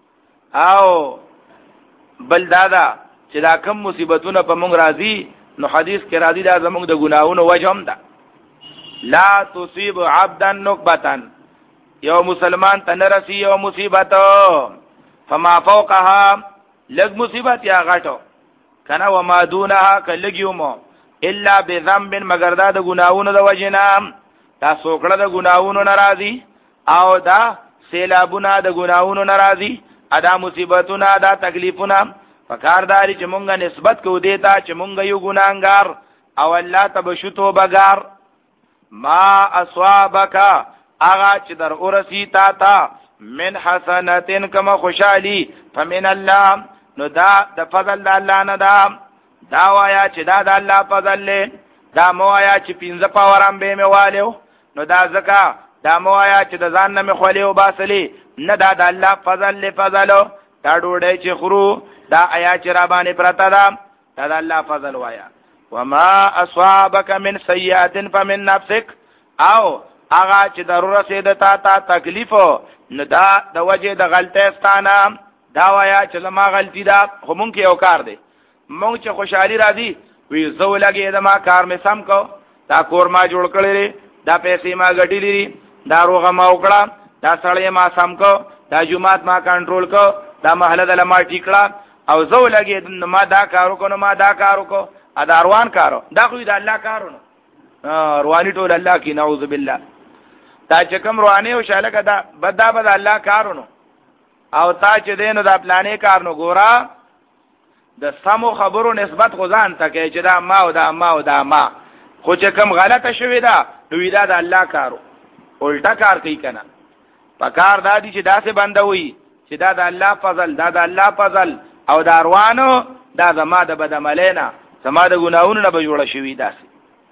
او بل دادا چې دا کم مصیبتونه په مونږ راځي نو حدیث کې راځي دا زمونږ د ګناہونو وجهم ده. لا تصيب عبدا نكبه یو مسلمان ته نرسي یو مصیبت فما فوقها لګ مصیبت یا غټو کنه و ما دونها کلګیومو الا بذنب مگر دا د ګناہونو د وجنام دا سوکړه د ګناہونو ناراضي او دا سیلابونه د ګناہونو ناراضي ادا مصیبتونه دا تکلیفونه فکارداري چې مونږه نسبت کو دیتا چې مونږ یو ګناګار او الله تبشتو بګار. ما اصابک اغا چې در اورسی تا تا من حسنتن کما خوشالي فمن الله نو دا د فضل د الله نه دا دا وایا چې دا د الله فضل له دا موایا چې پینځه پاورم به میوالو نو دا زکا دا موایا چې د ځان نه مخولیو باسلی نه دا د الله فضل له فضلو دا ډوډۍ چې خورو دا آیا چې را باندې پرتا دا دا د الله فضل وایا. وما اصابك من سيئه فمن نفسك او هغه چې ضرورت سي د تا تا تکلیف نه دا د وجه د غلطه ستانه دا وایا چې ما غلطی دا خو مونږ کې یو کار دی مونږ چې خوشحالي راځي وی زو لګي دا ما کار مې سم کو دا کور ما جوړ کړی دا پیسې ما غټیلې دا روغه ما وکړه دا سړی ما سم کو دا جمعات ما کنټرول کو دا محله د لما ټیکړه او زو لګي ما دا کارو کو نو ما دا کارو کو ادا روان کارو دا خو د الله کارونه رواني ټول الله کی نعوذ بالله تا چې کوم رواني او شالکه دا بدا بد الله کارونه او تا چې دینو دا پلانې کارنو ګورا د سمو خبرو نسبت غزان ته کې چې دا ما او دا ما او دا ما خو چې کوم غلطه شوی دا نو دا د الله کارو الټا کار کوي کنه پکار دادی چې داسې بندوي چې دا د الله فضل دا د الله فضل او دا روانو دا زما د بدعملینا زما د ګناہونو نه به جوړ شوی داسې.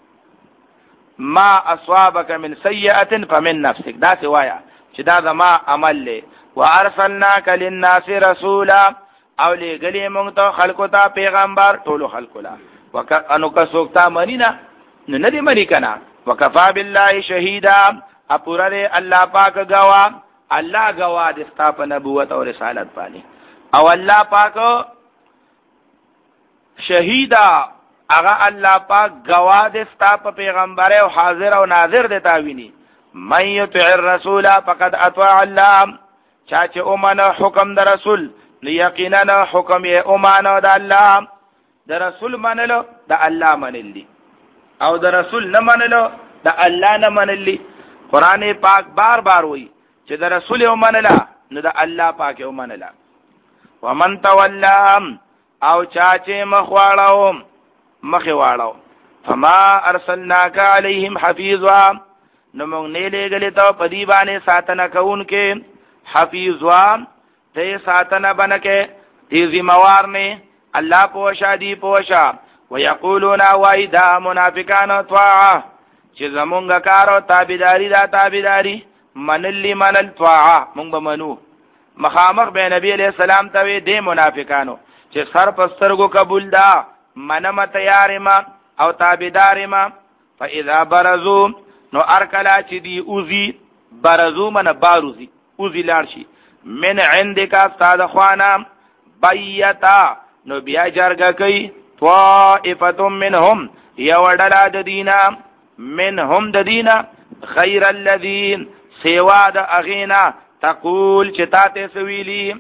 ما اصابك من سيئه فمن نفسك دا سی وایا چې دا زما عمل له وارسلناك للناس رسولا او لګلې مونږ ته خلکو ته پیغمبر ټولو خلکو لا وکانو کا سوکتا منینا نو نه دې منی کنا وکفا بالله شهیدا اپورا دې الله پاک گوا الله گوا د استاپ نبوت او رسالت باندې او الله پاک شهیدا اغا الله پاک گوا د استاپ پیغمبر او حاضر او ناظر د تاوینی من یطع الرسول فقد اطاع الله چا چې اومنه حکم د رسول یقینا حکم یې اومانه د الله د رسول منلو د الله منلی او د رسول نه منلو د الله نه منلی. قران پاک بار بار وایي چې د رسول اومنلا نو د الله پاک اومنلا. ومن تولى او چا چې مخواړو مخواړو فما ارسلناک علیهم حفیظا نو موږ نه لګلې ته په دی باندې ساتنه کوونکې حفیظوان ته ساتنه بنکه دې ذمہوار نه الله پوښا دی پوښا ويقولون وایدا منافقان طاعه چې زمونږ کار او تابعداري دا تابعداري منلی منل طاعه مونږ به منو مخامخ به نبی علیہ السلام ته دې منافقانو چې سر پسترګو قبول دا منم تیار ما او تابعدار ما فاذا برزو نو ارکلا چې دی اوزی برزو من باروزی اوزی لارشي من عندك استاد خوانا بیتا نو بیا جرګه کوي طائفه منهم یوډلا د دینا منهم د دینا غیر الذين سوا د اغینا تقول چې تا ته سویلی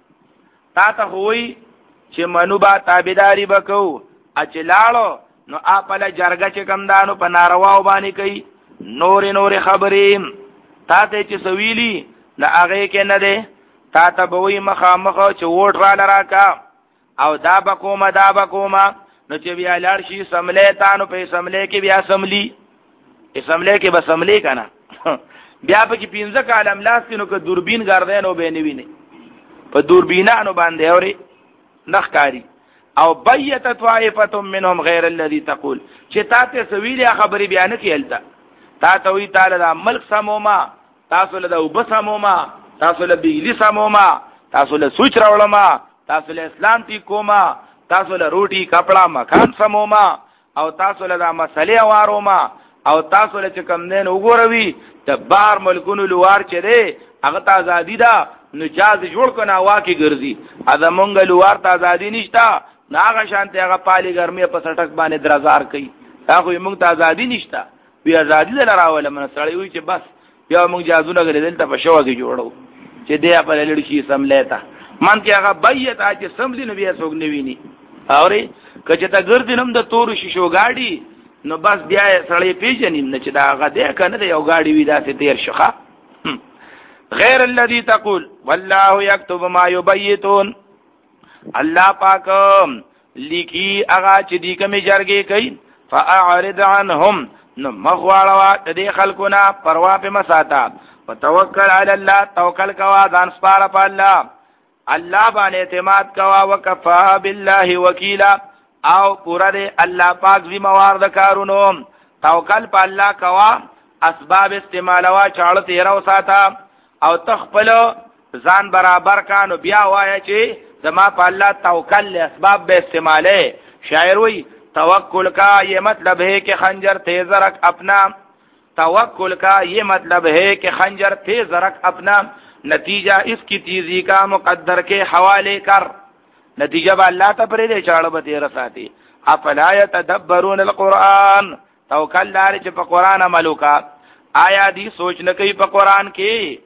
تا ته وای چې منو با تابعداري وکاو اچلاړو نو اپل جرګه چې کم دانو په نارواو باندې کوي نور نور خبرې تا ته چې سویلی نه هغه کې نه ده تا ته به وای مخامخ چې ووټ را لراکا او دا بکوما دا بکوما نو چې بیا لار شي سملې تانو په سملې کې بیا سملی سملې کې به سملې کنه بیا په کې پینځه کالم لاستینو که دوربین ګرځینو به نیوینه په دوربینانو باندې اوري نخکاری او بیت طائفه منهم غیر الذي تقول چې تاسو سویل خبري بیان کیلتا تا ته وی تعالی د ملک سموما تاسو له وب سموما تاسو له بجلی سموما تاسو له سوچ راولما تاسو له اسلام تی کوما تاسو له روټي کپڑا مکان سموما او تاسو له مسلې واروما او تاسو له کم نه وګوروي د بار ملکونو لوار چي دي هغه ته ازادي ده نو جاز جوړ کنه واکي ګرځي اذا مونږ لوار ته ازادي نشتا ناغه شانته هغه پالي ګرمي په سټک باندې درزار کوي دا خو مونږ ته ازادي نشتا وی ازادي دلراوله من سړی وي چې بس بیا مونږ جازونه غلې دلته په شوګي جوړو چې دې په لړکی سم لیتا من کې هغه بیت اج سملی نو بیا څوک نویني اوري کچه تا ګرځینم د تور شیشو گاډي نو بس بیا سړی پیژنیم نه چې دا هغه دې کنه یو گاډي وی داسې تیر شخه غیر الذي تقول والله يكتب ما يبيتون الله پاک لیکي هغه چې دې کومه جرګې کوي فاعرض عنهم نو مخواړه د دې خلکونه پروا په مساتا وتوکل علی الله توکل کوا ځان سپاره په الله الله باندې اعتماد کوا وکفا بالله وکیلا او پورا دې الله پاک ذمہوار د کارونو توکل په الله کوا اسباب استعمال وا چاړه تیرا وساتا او تخپل ځان برابر کانو بیا وای چې زما په الله توکل له اسباب به استعماله شاعر وی توکل کا یہ مطلب ہے کہ خنجر تیز رکھ اپنا توکل کا یہ مطلب ہے کہ خنجر تیز رکھ اپنا نتیجہ اس کی تیزی کا مقدر کے حوالے کر نتیجہ با اللہ تا پرے دے چاڑ بتے رساتی افلا یتدبرون القرآن توکل دار چې په قران عملو کا آیا دی سوچ نه کوي په قران کې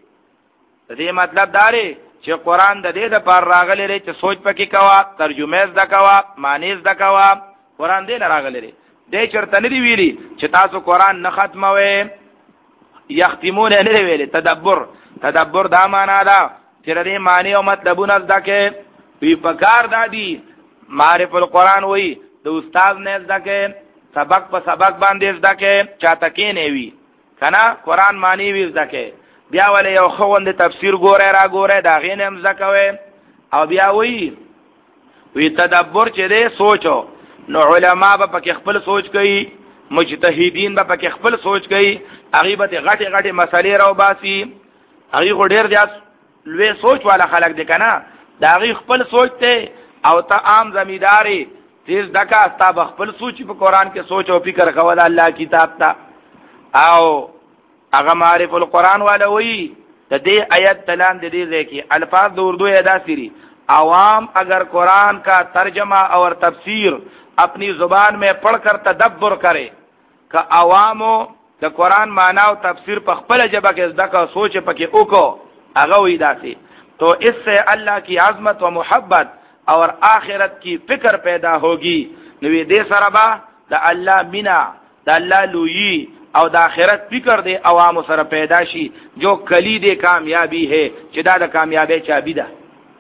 دې مطلب داري چې قران د دې د پر راغلي لري چې سوچ پکې کوا ترجمه زده کوا معنی زده کوا قران دې نه راغلي لري دې چرته نه دی ویلي چې تاسو قران نه ختموي یختمون نه دی ویلي تدبر تدبر دا معنا ده چې دې معنی او مطلبونه زده کې وی پکار دادی معرفت القرآن وی د استاد نه زده کې سبق په سبق باندې زده کې چاته کې نه وی کنه قرآن معنی وی زده کې بیا ولې یو خوند تفسیر ګوره را ګوره دا غین هم زده کوي او بیا وی وی تدبر چې دې سوچو نو علما به پکې خپل سوچ کوي مجتهدین به پکې خپل سوچ کوي غیبت غټي غټي مسالې راو باسي هغه ډېر ځات لوی سوچ والا خلک دي کنه دا غي خپل سوچ ته او ته عام زمیداری تیز دکا استا خپل سوچ په قران کې سوچ او فکر کول الله کتاب تا او هغه معرفت القرآن والا وی د دې آیت تلان د دې ځکه الفاظ د اردو ادا سری عوام اگر قرآن کا ترجمہ اور تفسیر اپنی زبان میں پڑھ کر تدبر کرے کہ عوامو د قرآن معنی او تفسیر په خپل جبه کې ځکه سوچ پکې وکړو هغه وی داسي تو اس سے اللہ کی عظمت و محبت اور آخرت کی فکر پیدا ہوگی نوی دے سربا دا اللہ منا دا اللہ لوئی او دا آخرت فکر دے عوام سر پیدا شی جو کلید کامیابی ہے چدا دا کامیابی چابی دا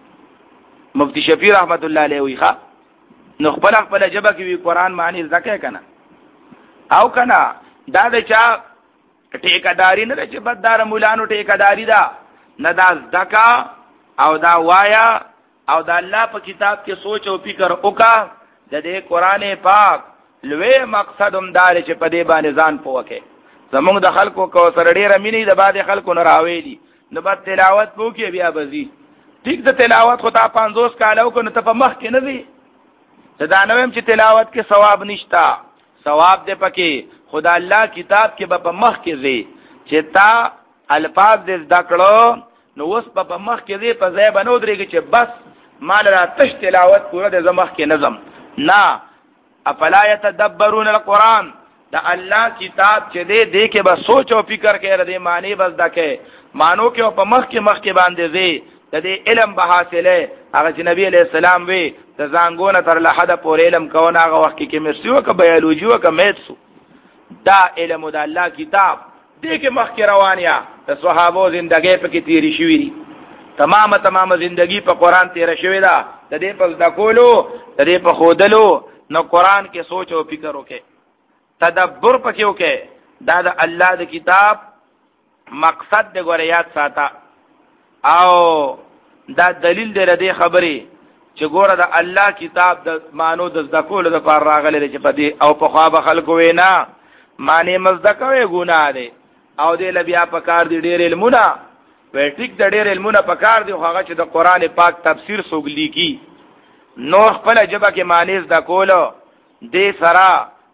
مفتی شفیع رحمت اللہ علیہ وی خواہ نخبل اخبل جبا کی وی قرآن معنی زکے کنا او کنا دا دا چا ټیکداري نه چې بددار مولانو ټیکداري دا نه دا زکا او دا وایا او دا الله په کتاب کې سوچ او فکر وکا د دې قران پاک لوی مقصدم دار چې په دې باندې ځان پوکه زمونږ د خلکو کو سره ډیره مینې د بعد خلکو نه راوېلی نو بعد تلاوت وکي بیا بزي ټیک د تلاوت خو تا پنځوس کالو کو نه ته په مخ کې نه وي دا نویم چې تلاوت کې ثواب نشتا ثواب دې پکې خدا الله کتاب کې به په مخ کې زی چې تا الفاظ دې ذکرو نو اوس په مخ کې زی په ځای بنو درېږي چې بس مال را تش تلاوت پورا د زمخ کې نظم نا افلا يتدبرون القرآن دا الله کتاب چې دې دې کې به سوچ او فکر کې ردی معنی بس دکې مانو کې په مخ کې مخ کې باندې زی د دې علم به حاصله هغه چې نبی علیہ السلام وی د زنګونه تر لحد پورې علم کونه هغه وخت کې کیمستري او بیولوژي او میتسو دا علم د الله کتاب دې کې مخ کې روانیا د صحابو ژوندۍ په کې تیری شوې دي تمامه تمامه ژوندۍ په قران تیر شوې ده د دې په ذکولو د دې په خودلو نو قران کې سوچ او فکر وکې تدبر پکې وکې دا د الله د کتاب مقصد د غوړیات ساته او دا دلیل دی ردی خبرې چې ګوره د الله کتاب د مانو د ذکولو د پر راغلي چې پدې او په خوا به خلکو وینا معنی مزدکوي ګناه دی او دې لبیا په کار دی ډېر علمونه وې ټیک د ډېر علمونه په کار دی هغه چې د قران پاک تفسیر سوګلی کی نو خپل جبه کې معنی ذکولو دې سرا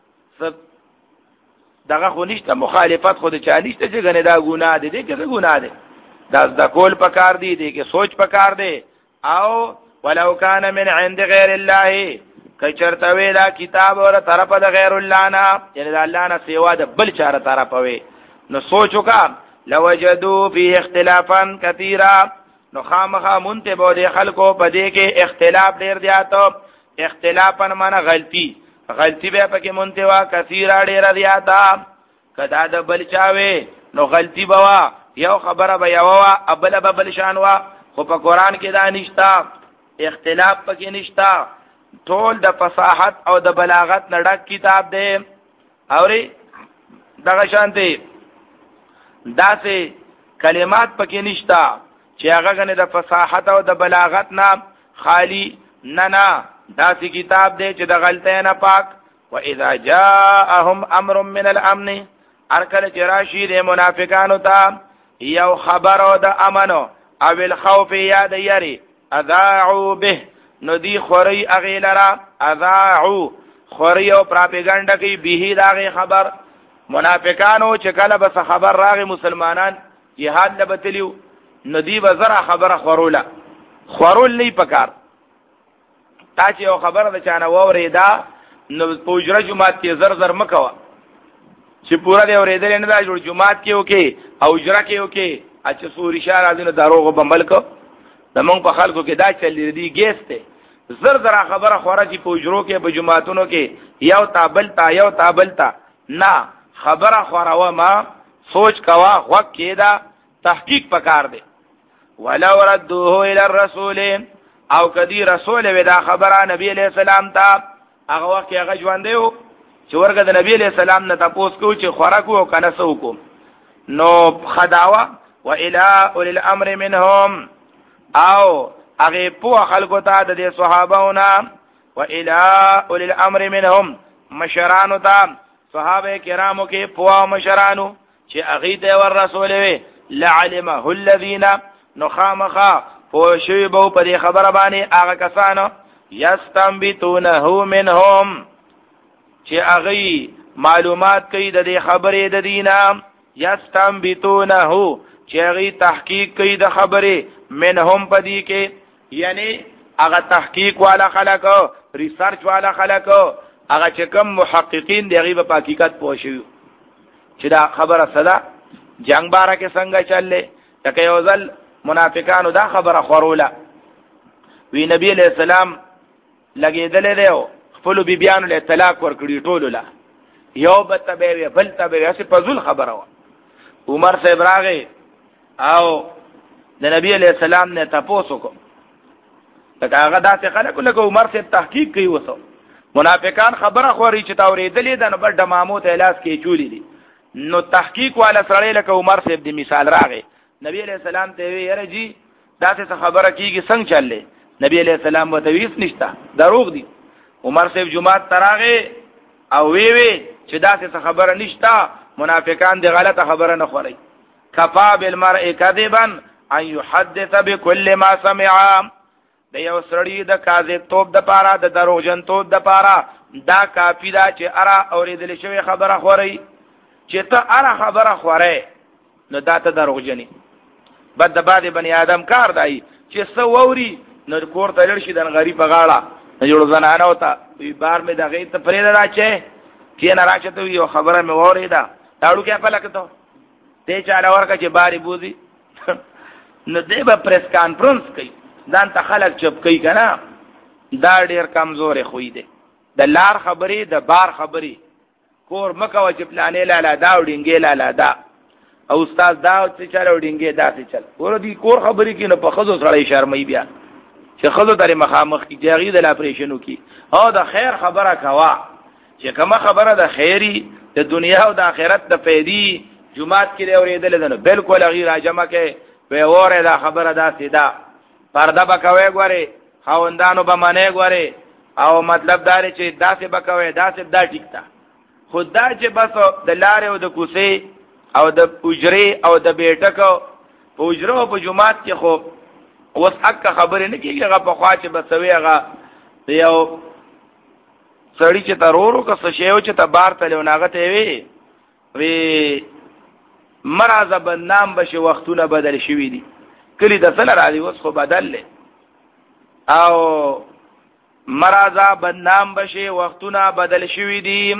دغه خو نشته مخالفت خو د چا نشته چې غنه دا ګناه دی دې کې ګناه دی دا ذکول په کار دی دې کې سوچ په کار دی او ولو کان من عند غیر الله کچرته وی دا کتاب اور طرف د غیر الله نه یعنی د الله نه سیوا د بل چاره طرف وي نو سوچو کا لوجدوا فی اختلافا کثیرا نو خامخا مونته بده خلکو په دې کې اختلاف ډیر دیاتو اختلافا معنا غلطی غلطی به پکې مونته وا کثیرا ډیر دیاتا کدا د بل چاوي نو غلطی بوا یو خبره به یو وا ابل بل شان وا خو په قران کې دا نشتا اختلاف پکې نشتا ټول د فصاحت او د بلاغت نډک کتاب دی اوري دغه شانتي داسې کلمات پکې نشتا چې هغه غنه د فصاحت او د بلاغت نه خالی نه نه داسې کتاب دی چې د غلطۍ نه پاک واذا جاءهم امر من الامن ارکل چراشی د منافقانو ته یو خبرو د امنو او الخوف یاد یری اذاعوا به ندی خوری اغیلرا اذاعوا خوری او پراپیګاندا کوي به داغه خبر منافقانو چې کله بس خبر راغی مسلمانان jihad لبتلیو ندی وزرا خبره خوروله خورول نه پکار تا چې یو خبره د چانه وریدا نو پوجره جمعات کې زر زر مکوا چې پورا دی اورېدل نه دا جوړ جمعات کې وکي او اجره کې وکي اچ سوري شار ازنه دروغ بمبل کو زمونږ په خلکو کې دا چل دی ګیسته زر زر خبره خوره چې پوجرو کې په جمعاتونو کې یو تابل تا یو تابل تا نه خبره خوره ما سوچ کوا وخت کې دا تحقیق پکار دی ولو ردوه الى الرسول او کدی رسول ودا خبره نبی علیہ السلام ته هغه وخت هغه ژوند دی چې ورګه د نبی علیہ السلام نه تاسو کو چې خوراکو او کنه سو کو نو خداوا و الى اول الامر منهم او هغه په خلکو ته د صحابهونه و الى اول الامر منهم مشرانو ته صحابه کرامو کې په مشرانو چې هغه د ور رسول وی لعلمه الذين نخامخا پوشوی بو په دې خبره باندې هغه کسانو یستنبتونه منهم چې هغه معلومات کوي د دې خبرې د دینه یستنبتونه چې هغه تحقیق کوي د خبرې منهم په دې کې یعنی هغه تحقیق والا خلکو ریسرچ والا خلکو هغه چې کوم محققین دی هغه په حقیقت پوښیو چې دا خبره صدا جنگ بارا کې څنګه چللې تکه یو ځل منافقانو دا خبره خوروله وی نبی علیہ السلام لګیدل دی خپل بیبیانو له طلاق ورکړي ټولو لا یو بتبه بل تبه اسی فزول خبره و عمر صاحب راغی او د نبی علیہ السلام نه تاسو کو تکه هغه داسې خلکو لکه عمر صاحب تحقیق کوي وسو منافقان خبره خوري چې تا ورېدلې د نبر د ماموت اعلاس کې چولې دي نو تحقیق والا سره لکه عمر صاحب دی مثال راغی نبی علیہ السلام ته وی یره جی دا څه خبره کیږي څنګه چللې نبی علیہ السلام وته ویس نشتا دروغ دی عمر صاحب جمعه تراغه او وی وی چې دا څه خبره نشتا منافقان دی غلطه خبره نه خوري کفا بالمرء کذبا ان يحدث بكل ما سمع د یو سړی د کاذب توپ د پاره د دروغجن توپ د پاره دا کافی دا چې ارا اوریدل شوی خبره خوري چې ته ارا خبره خوري نو دا ته دروغجنی بد د باندې بنی آدم کار دی چې سو ووري نو کور ته لړ شي د غریب غاړه نه جوړ زنانه وتا وی بار مې دغه ته پرې راچې کې نه راچته یو خبره مې وریدا تاړو کې په لکته ته چاله ورکه چې باری بوزي نو دی به پریس کانفرنس کوي ځان ته خلک چپ کوي کنه دا ډیر کمزورې خوې دي د لار خبرې د بار خبرې کور مکه چې پلانې لاله دا وډینګې لاله دا او استاد دا چې چل وډینګې دا چې چل ور دي کور خبرې کې نو په خزو سره شرمې بیا چې خزو درې مخامخ کې جاغي د اپریشنو کې او د خیر خبره کوا چې کومه خبره د خیری د دنیا او د آخرت د فائدې جمعات کې اورېدل ده نو بالکل غیر راجمه کې په اوره دا خبره دا سیدا پرده بکوي غوري خوندانو به منې غوري او مطلب دا چې داسې بکوي داسې دا ټیکتا خدا چې بس د لارې او د کوسې او د اجرې او د بیٹکو په اجرو او په جمعات کې خو اوس اکه خبرې نه کیږي هغه په خوا چې بسوي هغه یو سړی چې ترورو که څه شی او چې تبار تلو ناغه ته وی وی مرز بدنام بشي وختونه بدل شوي دي کلی د سره راځي اوس خو بدل لې او مرز بدنام بشي وختونه بدل شوي دي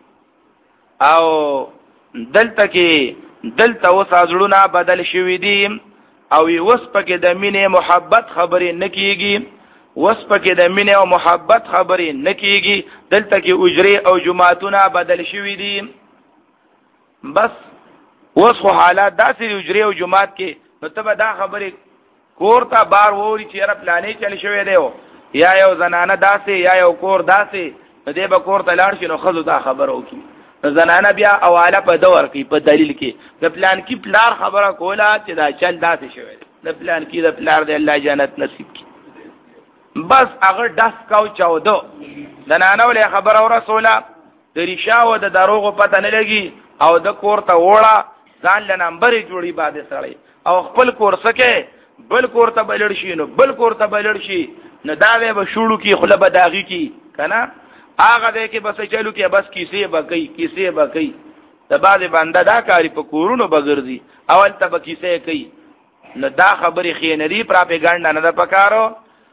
او دلته کې دلته اوس ازړونه بدل شوي دي او اوس پکې د مینې محبت خبرې نکېږي اوس پکې د مینې او محبت خبرې نکېږي دلته کې اجرې او جماعتونه بدل شوي دي بس اوس خو حالات داسې اجرې او جماعت کې نو ته دا خبرې کور ته بار ووري چې را پلانې چل شوی دی یا یو زنانه داسې یا یو کور داسې نو دې به کور ته لاړ شي نو خزو دا خبره وکړي نو زنانه بیا اواله په دور کې په دلیل کې د پلان کې پلار خبره کوله چې دا چل داسې شوی دی د پلان کې د پلار دی الله جنت نصیب کړي بس هغه داس کاو چاودو زنانه ولې خبره ورسوله د ریشاو د دروغو پته نه لګي او د کور ته وړه ځان له نمبرې جوړي باندې سړی او خپل کور سکه بل کور ته بلړ شي نو بل کور ته بلړ شي نو دا به شوړو کې خله به داغي کې کنه هغه دې کې بس چلو کې بس کیسې به کوي کیسې به کوي د باندې باندې دا کاری په کورونو بغرزي اول ته به کیسې کوي نو دا خبرې خینری پراپګاندا نه ده پکارو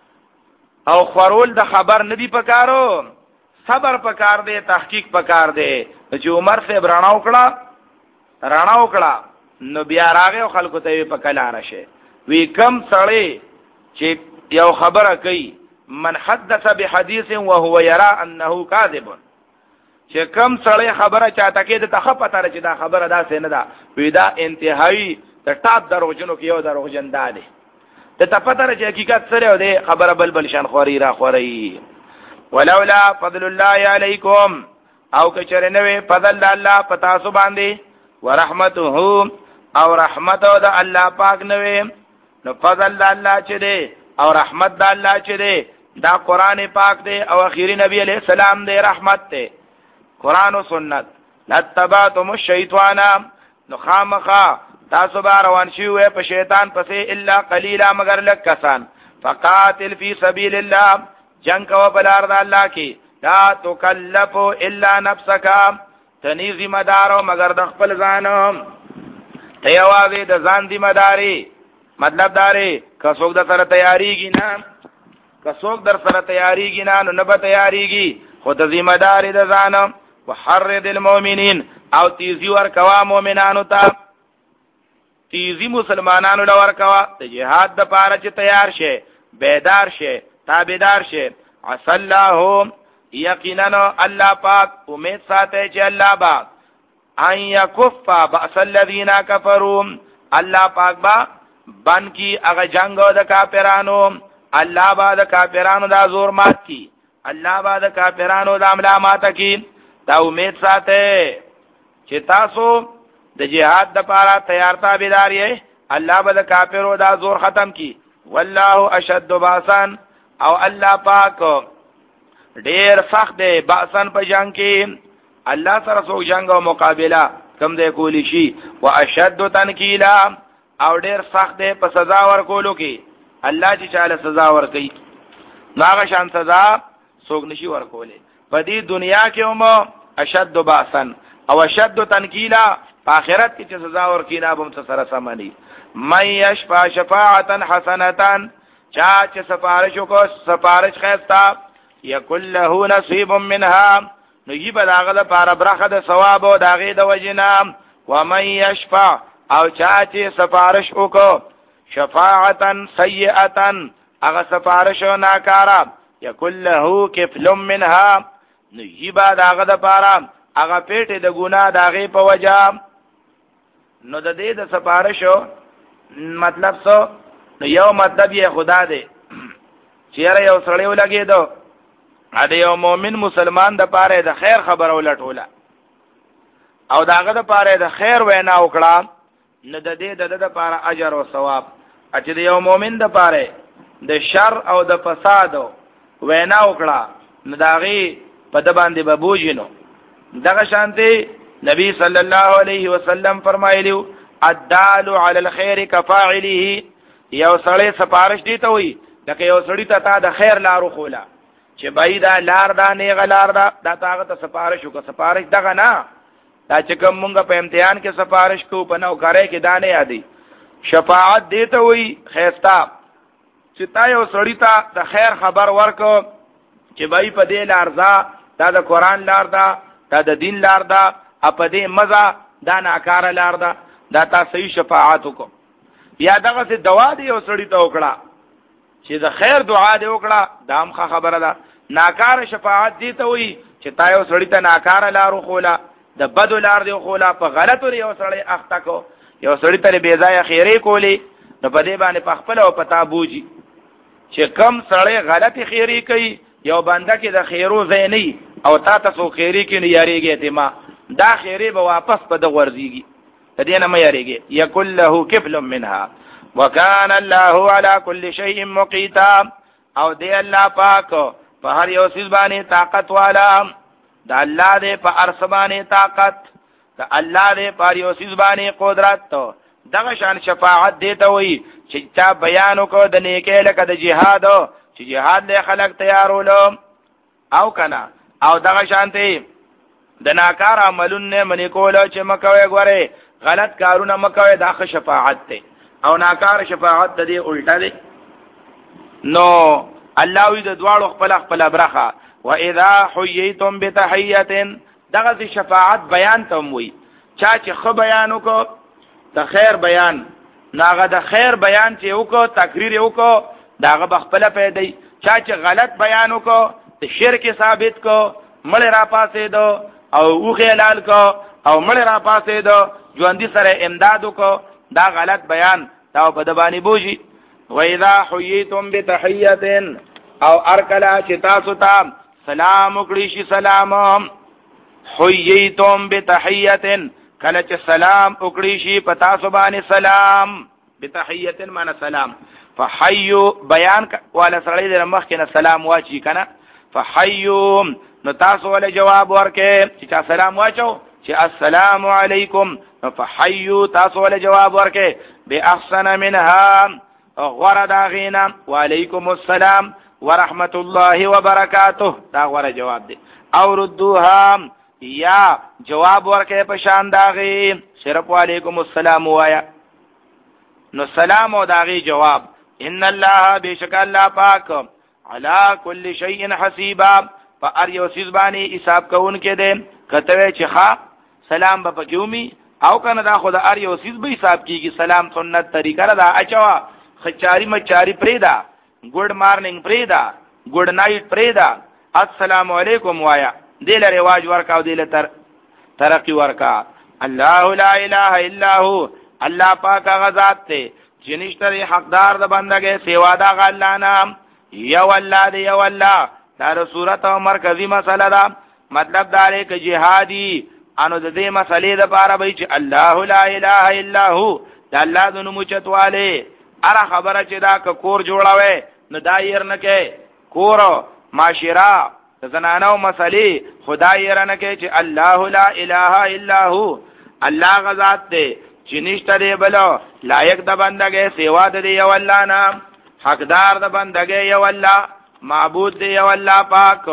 او خورول د خبر نه دی پکارو صبر پکار دی تحقیق پکار دی چې عمر سے برانا وکړه رانا وکړه نو بیا راغه خلکو ته په کلا راشه وی کم سړی چې یو خبره کوي من حدث بحديث وهو يرى انه كاذب چې کم سړی خبره چاته کې د تخپته چې دا خبره دا څه نه ده وی دا انتهایی د ټاپ دروغجنو کې یو دروغجن ده ته تپتره چې حقیقت سره دی خبره بل بل شان خوري را خوري ولولا فضل الله علیکم او کچره نوې فضل الله پتا سو باندې ورحمته او رحمت د الله پاک نوې نو فضل الله چې دی او رحمت د الله چې دی دا قران پاک دی او اخیری نبی علیہ السلام دی رحمت دی قران او سنت لتبعتم الشیطان نو خامخا تاسو به روان شي وې په شیطان پسې الا قليلا مگر لک کسان فقاتل فی سبیل الله جنگ کو بلار د الله کې لا تکلف الا نفسک تنی ذمہ دارو مگر د خپل ځان ته یوازې د ځان ذمہ داری مطلب داري که څوک د سره تیاریږي نه که څوک در سره تیاریږي نه نو نه به تیاریږي خو د ذمہ داری د ځان وحرد المؤمنین او تیزی ور کوا مؤمنانو ته تیزی مسلمانانو لور کوا د جهاد د پاره چې تیار شه بیدار شه تابعدار شه عسى الله یقینا الله پاک امید ساته چې الله با ان یکف باس الذین کفروا الله پاک با بن کی هغه جنگ د کافرانو الله با د کافرانو دا زور مات کی الله با د کافرانو د عمله مات کی دا امید ساته چې تاسو د جهاد د پاره تیار تابعدار یې الله به د کافرو دا زور ختم کی والله اشد باسان او الله پاک ډیر سخت دی باسان په جنگ کې الله سره سو جنگ او مقابله کم دی کولی شي واشد تنکیلا او ډیر سخت دی په سزا ورکولو کې الله چې چاله سزا ورکي ناغه شان سزا سوګ نشي ورکولې په دې دنیا کې هم اشد باسن او اشد تنکیلا په آخرت کې چې سزا ورکي نه به سره سمني من یشفع شفاعتا حسنتا چا چې سفارش کو سفارش خیستا یکل له نصیب منها نو یبه داغه د پاره برخه د ثواب او داغه د وجنا و من یشفع او چا چې سفارش وکړو شفاعتا سیئتا هغه سفارش ناکارا یکل له کفل منها نو یبه داغه د پاره هغه پیټه د ګناه داغه په وجا نو د دې د سفارش مطلب څه نو یو مطلب یې خدا دی چیرې یو سړی ولګېدو ا دې یو مؤمن مسلمان د پاره د خیر خبر ولټوله او داغه د پاره د خیر وینا وکړه نو د دې د د پاره اجر او ثواب چې د یو مؤمن د پاره د شر او د فساد وینا وکړه نو داغي په د باندې به بوجینو دغه شانتي نبی صلی الله علیه وسلم فرمایلیو الدال علی الخير كفاعله یو سړی سفارش دی ته وي لکه یو سړی ته تا د خیر لارو خولا چې بای دا لار دا نه غلار دا دا تاغه ته سفارش وکړه سفارش دغه نه دا چې کوم مونږ په امتحان کې سفارش کو په نو کاري کې دانه یادي شفاعت دی ته وي خیستا چې تا یو سړی ته د خیر خبر ورکو چې بای په دې لارزا دا د قران لار دا دا د دین لار دا په دې مزه دا ناکاره لار دا دا تا صحیح شفاعت وکړه یا دغه څه دوا دی یو سړی ته وکړه چې د خیر دعا دی وکړه دا هم خبره ده ناکاره شفاعت دی ته وي چې تا یو سړی ته ناکاره لارو خولا د بدو لار دی خولا په غلطو یو سړی اخته کو یو سړی ته بے ځای خیره کولی نو په دې باندې په خپل او پتا بوجي چې کم سړی غلطي خیره کوي یو بنده کې د خیرو زینی او تا تاسو خیره کې نه یریږي ته ما دا خیره به واپس په د ورزيږي دینه مې یریږي یکل له کفل منها وکان الله على كل شيء مقیتا او دی الله پاک په هر یو څه باندې طاقت والا د الله دې په ارس باندې طاقت د الله دې په هر یو څه باندې قدرت دغه شان شفاعت دی ته وي چې چا بیان کو د نیکه لکه د جهاد چې جهاد له خلق تیارولو او کنا او دغه شانته د ناکار عملونه منی کولو چې مکوي غوره غلط کارونه مکوي داخه شفاعت ته او ناکار شفاعت د دې الټه دی نو الله وی د دواړو خپل خپل برخه و اذا حييتم بتحيه دغه شفاعت بیان تم وی چا چې خو بیان وکړو د خیر بیان ناغه د خیر بیان چې وکړو تقریر وکړو داغه بخپل پیدا چا چې غلط بیان وکړو د شرک ثابت کو مړ را پاسې دو او اوخه حلال کو او مړ را پاسې دو ژوندۍ سره امداد کو دا غلط بیان دا په دبانی بوجي و اذا حييتم بتحيه او ارکلا چې تاسو ته سلام وکړي شي سلام حييتم بتحيه کله چې سلام وکړي شي په تاسو باندې سلام بتحيه معنی سلام فحيوا بیان ولا سړی د مخ کې سلام واچي کنه فحيوا نو تاسو ول جواب ورکې چې سلام واچو چې السلام علیکم فحيوا تاسو ول جواب ورکې باحسن منها غردا غینا وعلیکم السلام ورحمت الله وبرکاته دا غره جواب دی او ردوها یا جواب ورکې په شان داغي صرف وعلیکم السلام وایا نو سلام او داغي جواب ان الله بشک الله پاک علی کل شیء حسیبا فار یو سیز باندې حساب کوون کې دي کته چې ښا سلام به پکومي او کنه دا خود ار یو سیز به حساب کیږي سلام سنت طریقه دا اچوا خچاری مچاری پریدا ګډ مارنینګ پریدا ګډ نایټ پریدا السلام علیکم وایا دل رواج ورکا او دل تر ترقی ورکا الله لا اله الا هو الله پاک غزاد ته جنشتر حقدار د بندګي سیوا دا الله نام یو الله دی یو الله دا صورت او مرکزی مسله دا مطلب دا لري چې جهادي انو د دې مسلې د پاره به چې الله لا اله الا هو د الله د نوم چتواله اره خبره چې دا کور جوړاوي نو دایر نه کې کور معاشره د زنانو مسلې خدای رانه کې چې الله لا اله الا هو الله غزاد دې چې نشته دی بل لایق د بندګۍ سیوا د دی یو الله نام حقدار د بندګۍ یو الله معبود دی یو الله پاک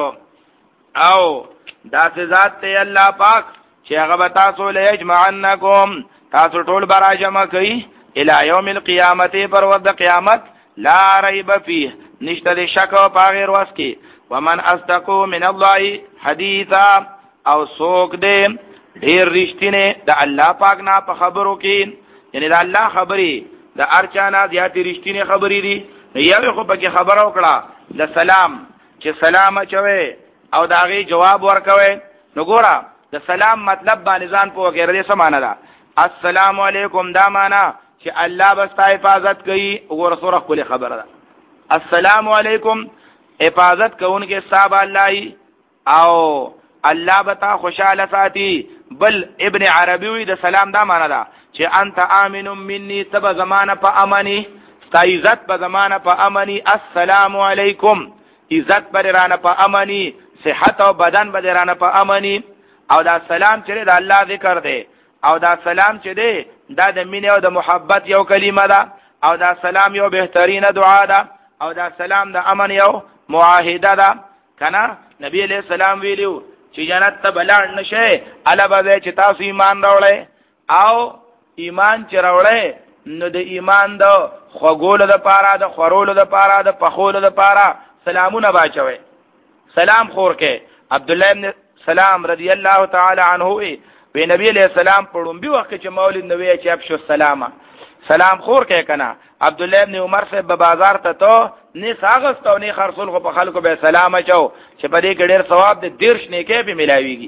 او داسې ذات دی الله پاک چې هغه تاسو له اجمعنکم تاسو ټول برا جمع کوي الی یوم القیامت پر ورځ قیامت لا ریب فیه نشته د شک او غیر واس کې ومن اصدقو من الله حدیثا او سوق دې ډیر رښتینه د الله پاک نه په خبرو کې یعنی د الله خبرې د ارچانا زیاتې رښتینه خبرې دي یو خو پکې خبر او کړه د سلام چې سلام اچوي او داغي جواب ورکوي نو ګوره د سلام مطلب باندې ځان په وګړه دې سمانه ده السلام علیکم دا معنا چې الله بستا حفاظت کوي وګوره سوره خپل خبره ده السلام علیکم حفاظت کوونکې صاحب الله او الله بتا خوشاله ساتي بل ابن عربی د سلام دا معنا ده چې انت امن مني تب زمانه په امني ستا عزت په زمانه په امني السلام علیکم عزت برانه په امني صحت او بدن برانه په امني او دا سلام چې د الله ذکر دی او دا سلام چې دی دا د مینې او د محبت یو کلمه ده او دا سلام یو بهترینه دعا ده او دا سلام د امن یو معاهده ده کنه نبی علیہ السلام ویلو چې جنت ته بلار نشه الا به چې تاسو ایمان راوړی او ایمان چې راوړی نو د ایمان د خوګولو د پاره د خورولو د پاره د پخولو د پاره سلامونه باچوي سلام خور کې عبد الله ابن سلام رضی الله تعالی عنه وی نبی علیہ السلام پړم به وخت چې مولد نبی چې ابشو السلام سلام خور کې کنا عبد الله ابن عمر سے په بازار ته ته نه ساغست او نه خرصول خو په خلکو به سلام اچو چې په دې کې ډېر ثواب د دیرش نه کې به ملاويږي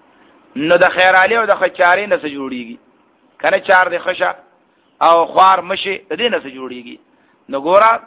نو د خیر علي او د خچاري نه څه جوړيږي کنه چار د خشه او خوار مشي د دې نه څه جوړيږي نو ګورا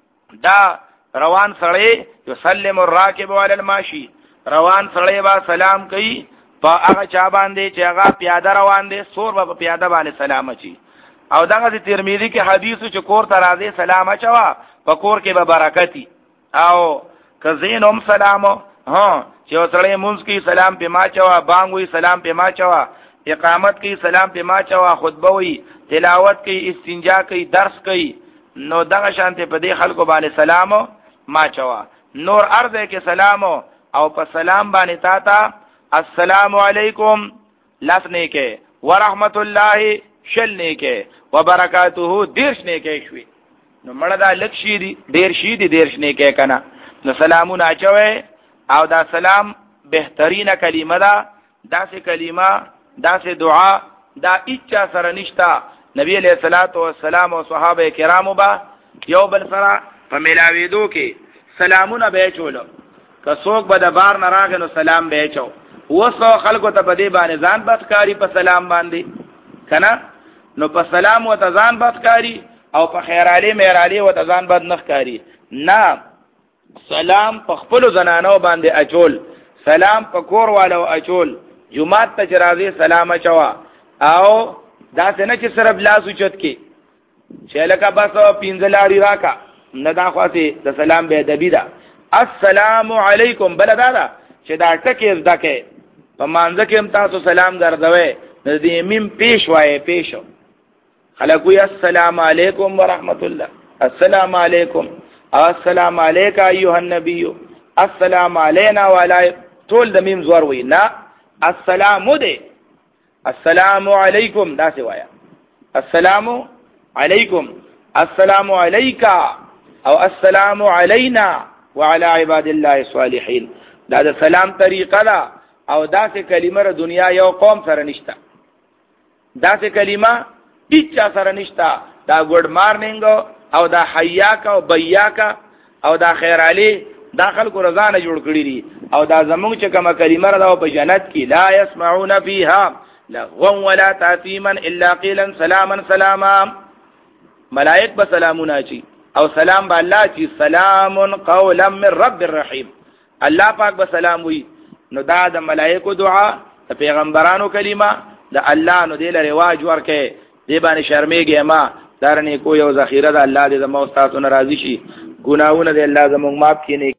دا روان سړی یسلم الراکب علی الماشی روان سړی با سلام کوي په هغه چا باندې چې هغه پیاده روان دي سور په پیاده باندې سلام اچي او دغه ترمذی کې حدیث چې کور ته راځي سلام اچوا په کور کې به برکتی او کزینم سلام ها چې سړی مونږ کې سلام په ما چوا بانګوي سلام په ما چوا اقامت کې سلام په ما چوا خطبه وي تلاوت کې استنجا کې درس کې نو دغه شانته په دې خلکو باندې سلام ما چوا نور ارزه کې سلام او په سلام باندې تا تا السلام علیکم لسنه کې ورحمت الله شلنه کې وبرکاته دیرشنه کې شوي نو مړه دا لکشي دي ډیر شي دي دیرشنه کې کنه نو سلامونه اچوي او دا سلام بهترینه کلمه ده داسې کلمه داسې دعا دا اچا سره نشتا نبی علیہ الصلوۃ والسلام او صحابه کرامو با یو بل سره په ملاویدو کې سلامونه به چولو که څوک به د بار نه راغی نو سلام به چو وسو خلکو ته په دې باندې ځان بدکاری په سلام باندې کنه نو په سلام او ته ځان بدکاری او په خیر علی مهر علی او ته ځان بد نخکاری نه سلام په خپل زنانو باندې اچول سلام په کور والو اچول جمعه ته راځي سلام اچوا او دا څنګه چې سره بلاس اوچت کې چې لکه بس پینځلاری راکا نه دا خاصه د سلام به ادبی ده السلام علیکم بلدا دا چې دا ټکي زدکه په مانځ کې هم تاسو سلام ګرځوي د دې مم پیش وای پیشو خلکو السلام علیکم ورحمت الله السلام علیکم السلام علیک ایها النبی السلام علینا وعلى طول د میم زور وی نه السلام دې السلام علیکم دا سی وایا السلام علیکم السلام علیکا او السلام علینا وعلى عباد الله الصالحین دا د سلام طریقه دا او دا سی کلمه ر دنیا یو قوم سره نشتا دا سی کلمه هیڅ سره نشتا دا ګډ مارنینګ او دا حیاک او بیاک او دا خیر علی داخل کو رضانه جوړ کړی دي او دا زمونږ چې کومه کلمه را په جنت کې لا يسمعون فيها لغوا ولا تاثيما الا قيلا سلاما سلاما ملائک به سلامونه چی او سلام به الله چی سلام قولا من رب الرحیم الله پاک به سلام وی نو دا د ملائکو دعا د پیغمبرانو کلمه د الله نو دې له رواج ورکه دې باندې شرمېږي ما دارنه کو یو ذخیره د الله دې د مو استادو ناراضي شي ګناونه دې الله زموږ معاف کړي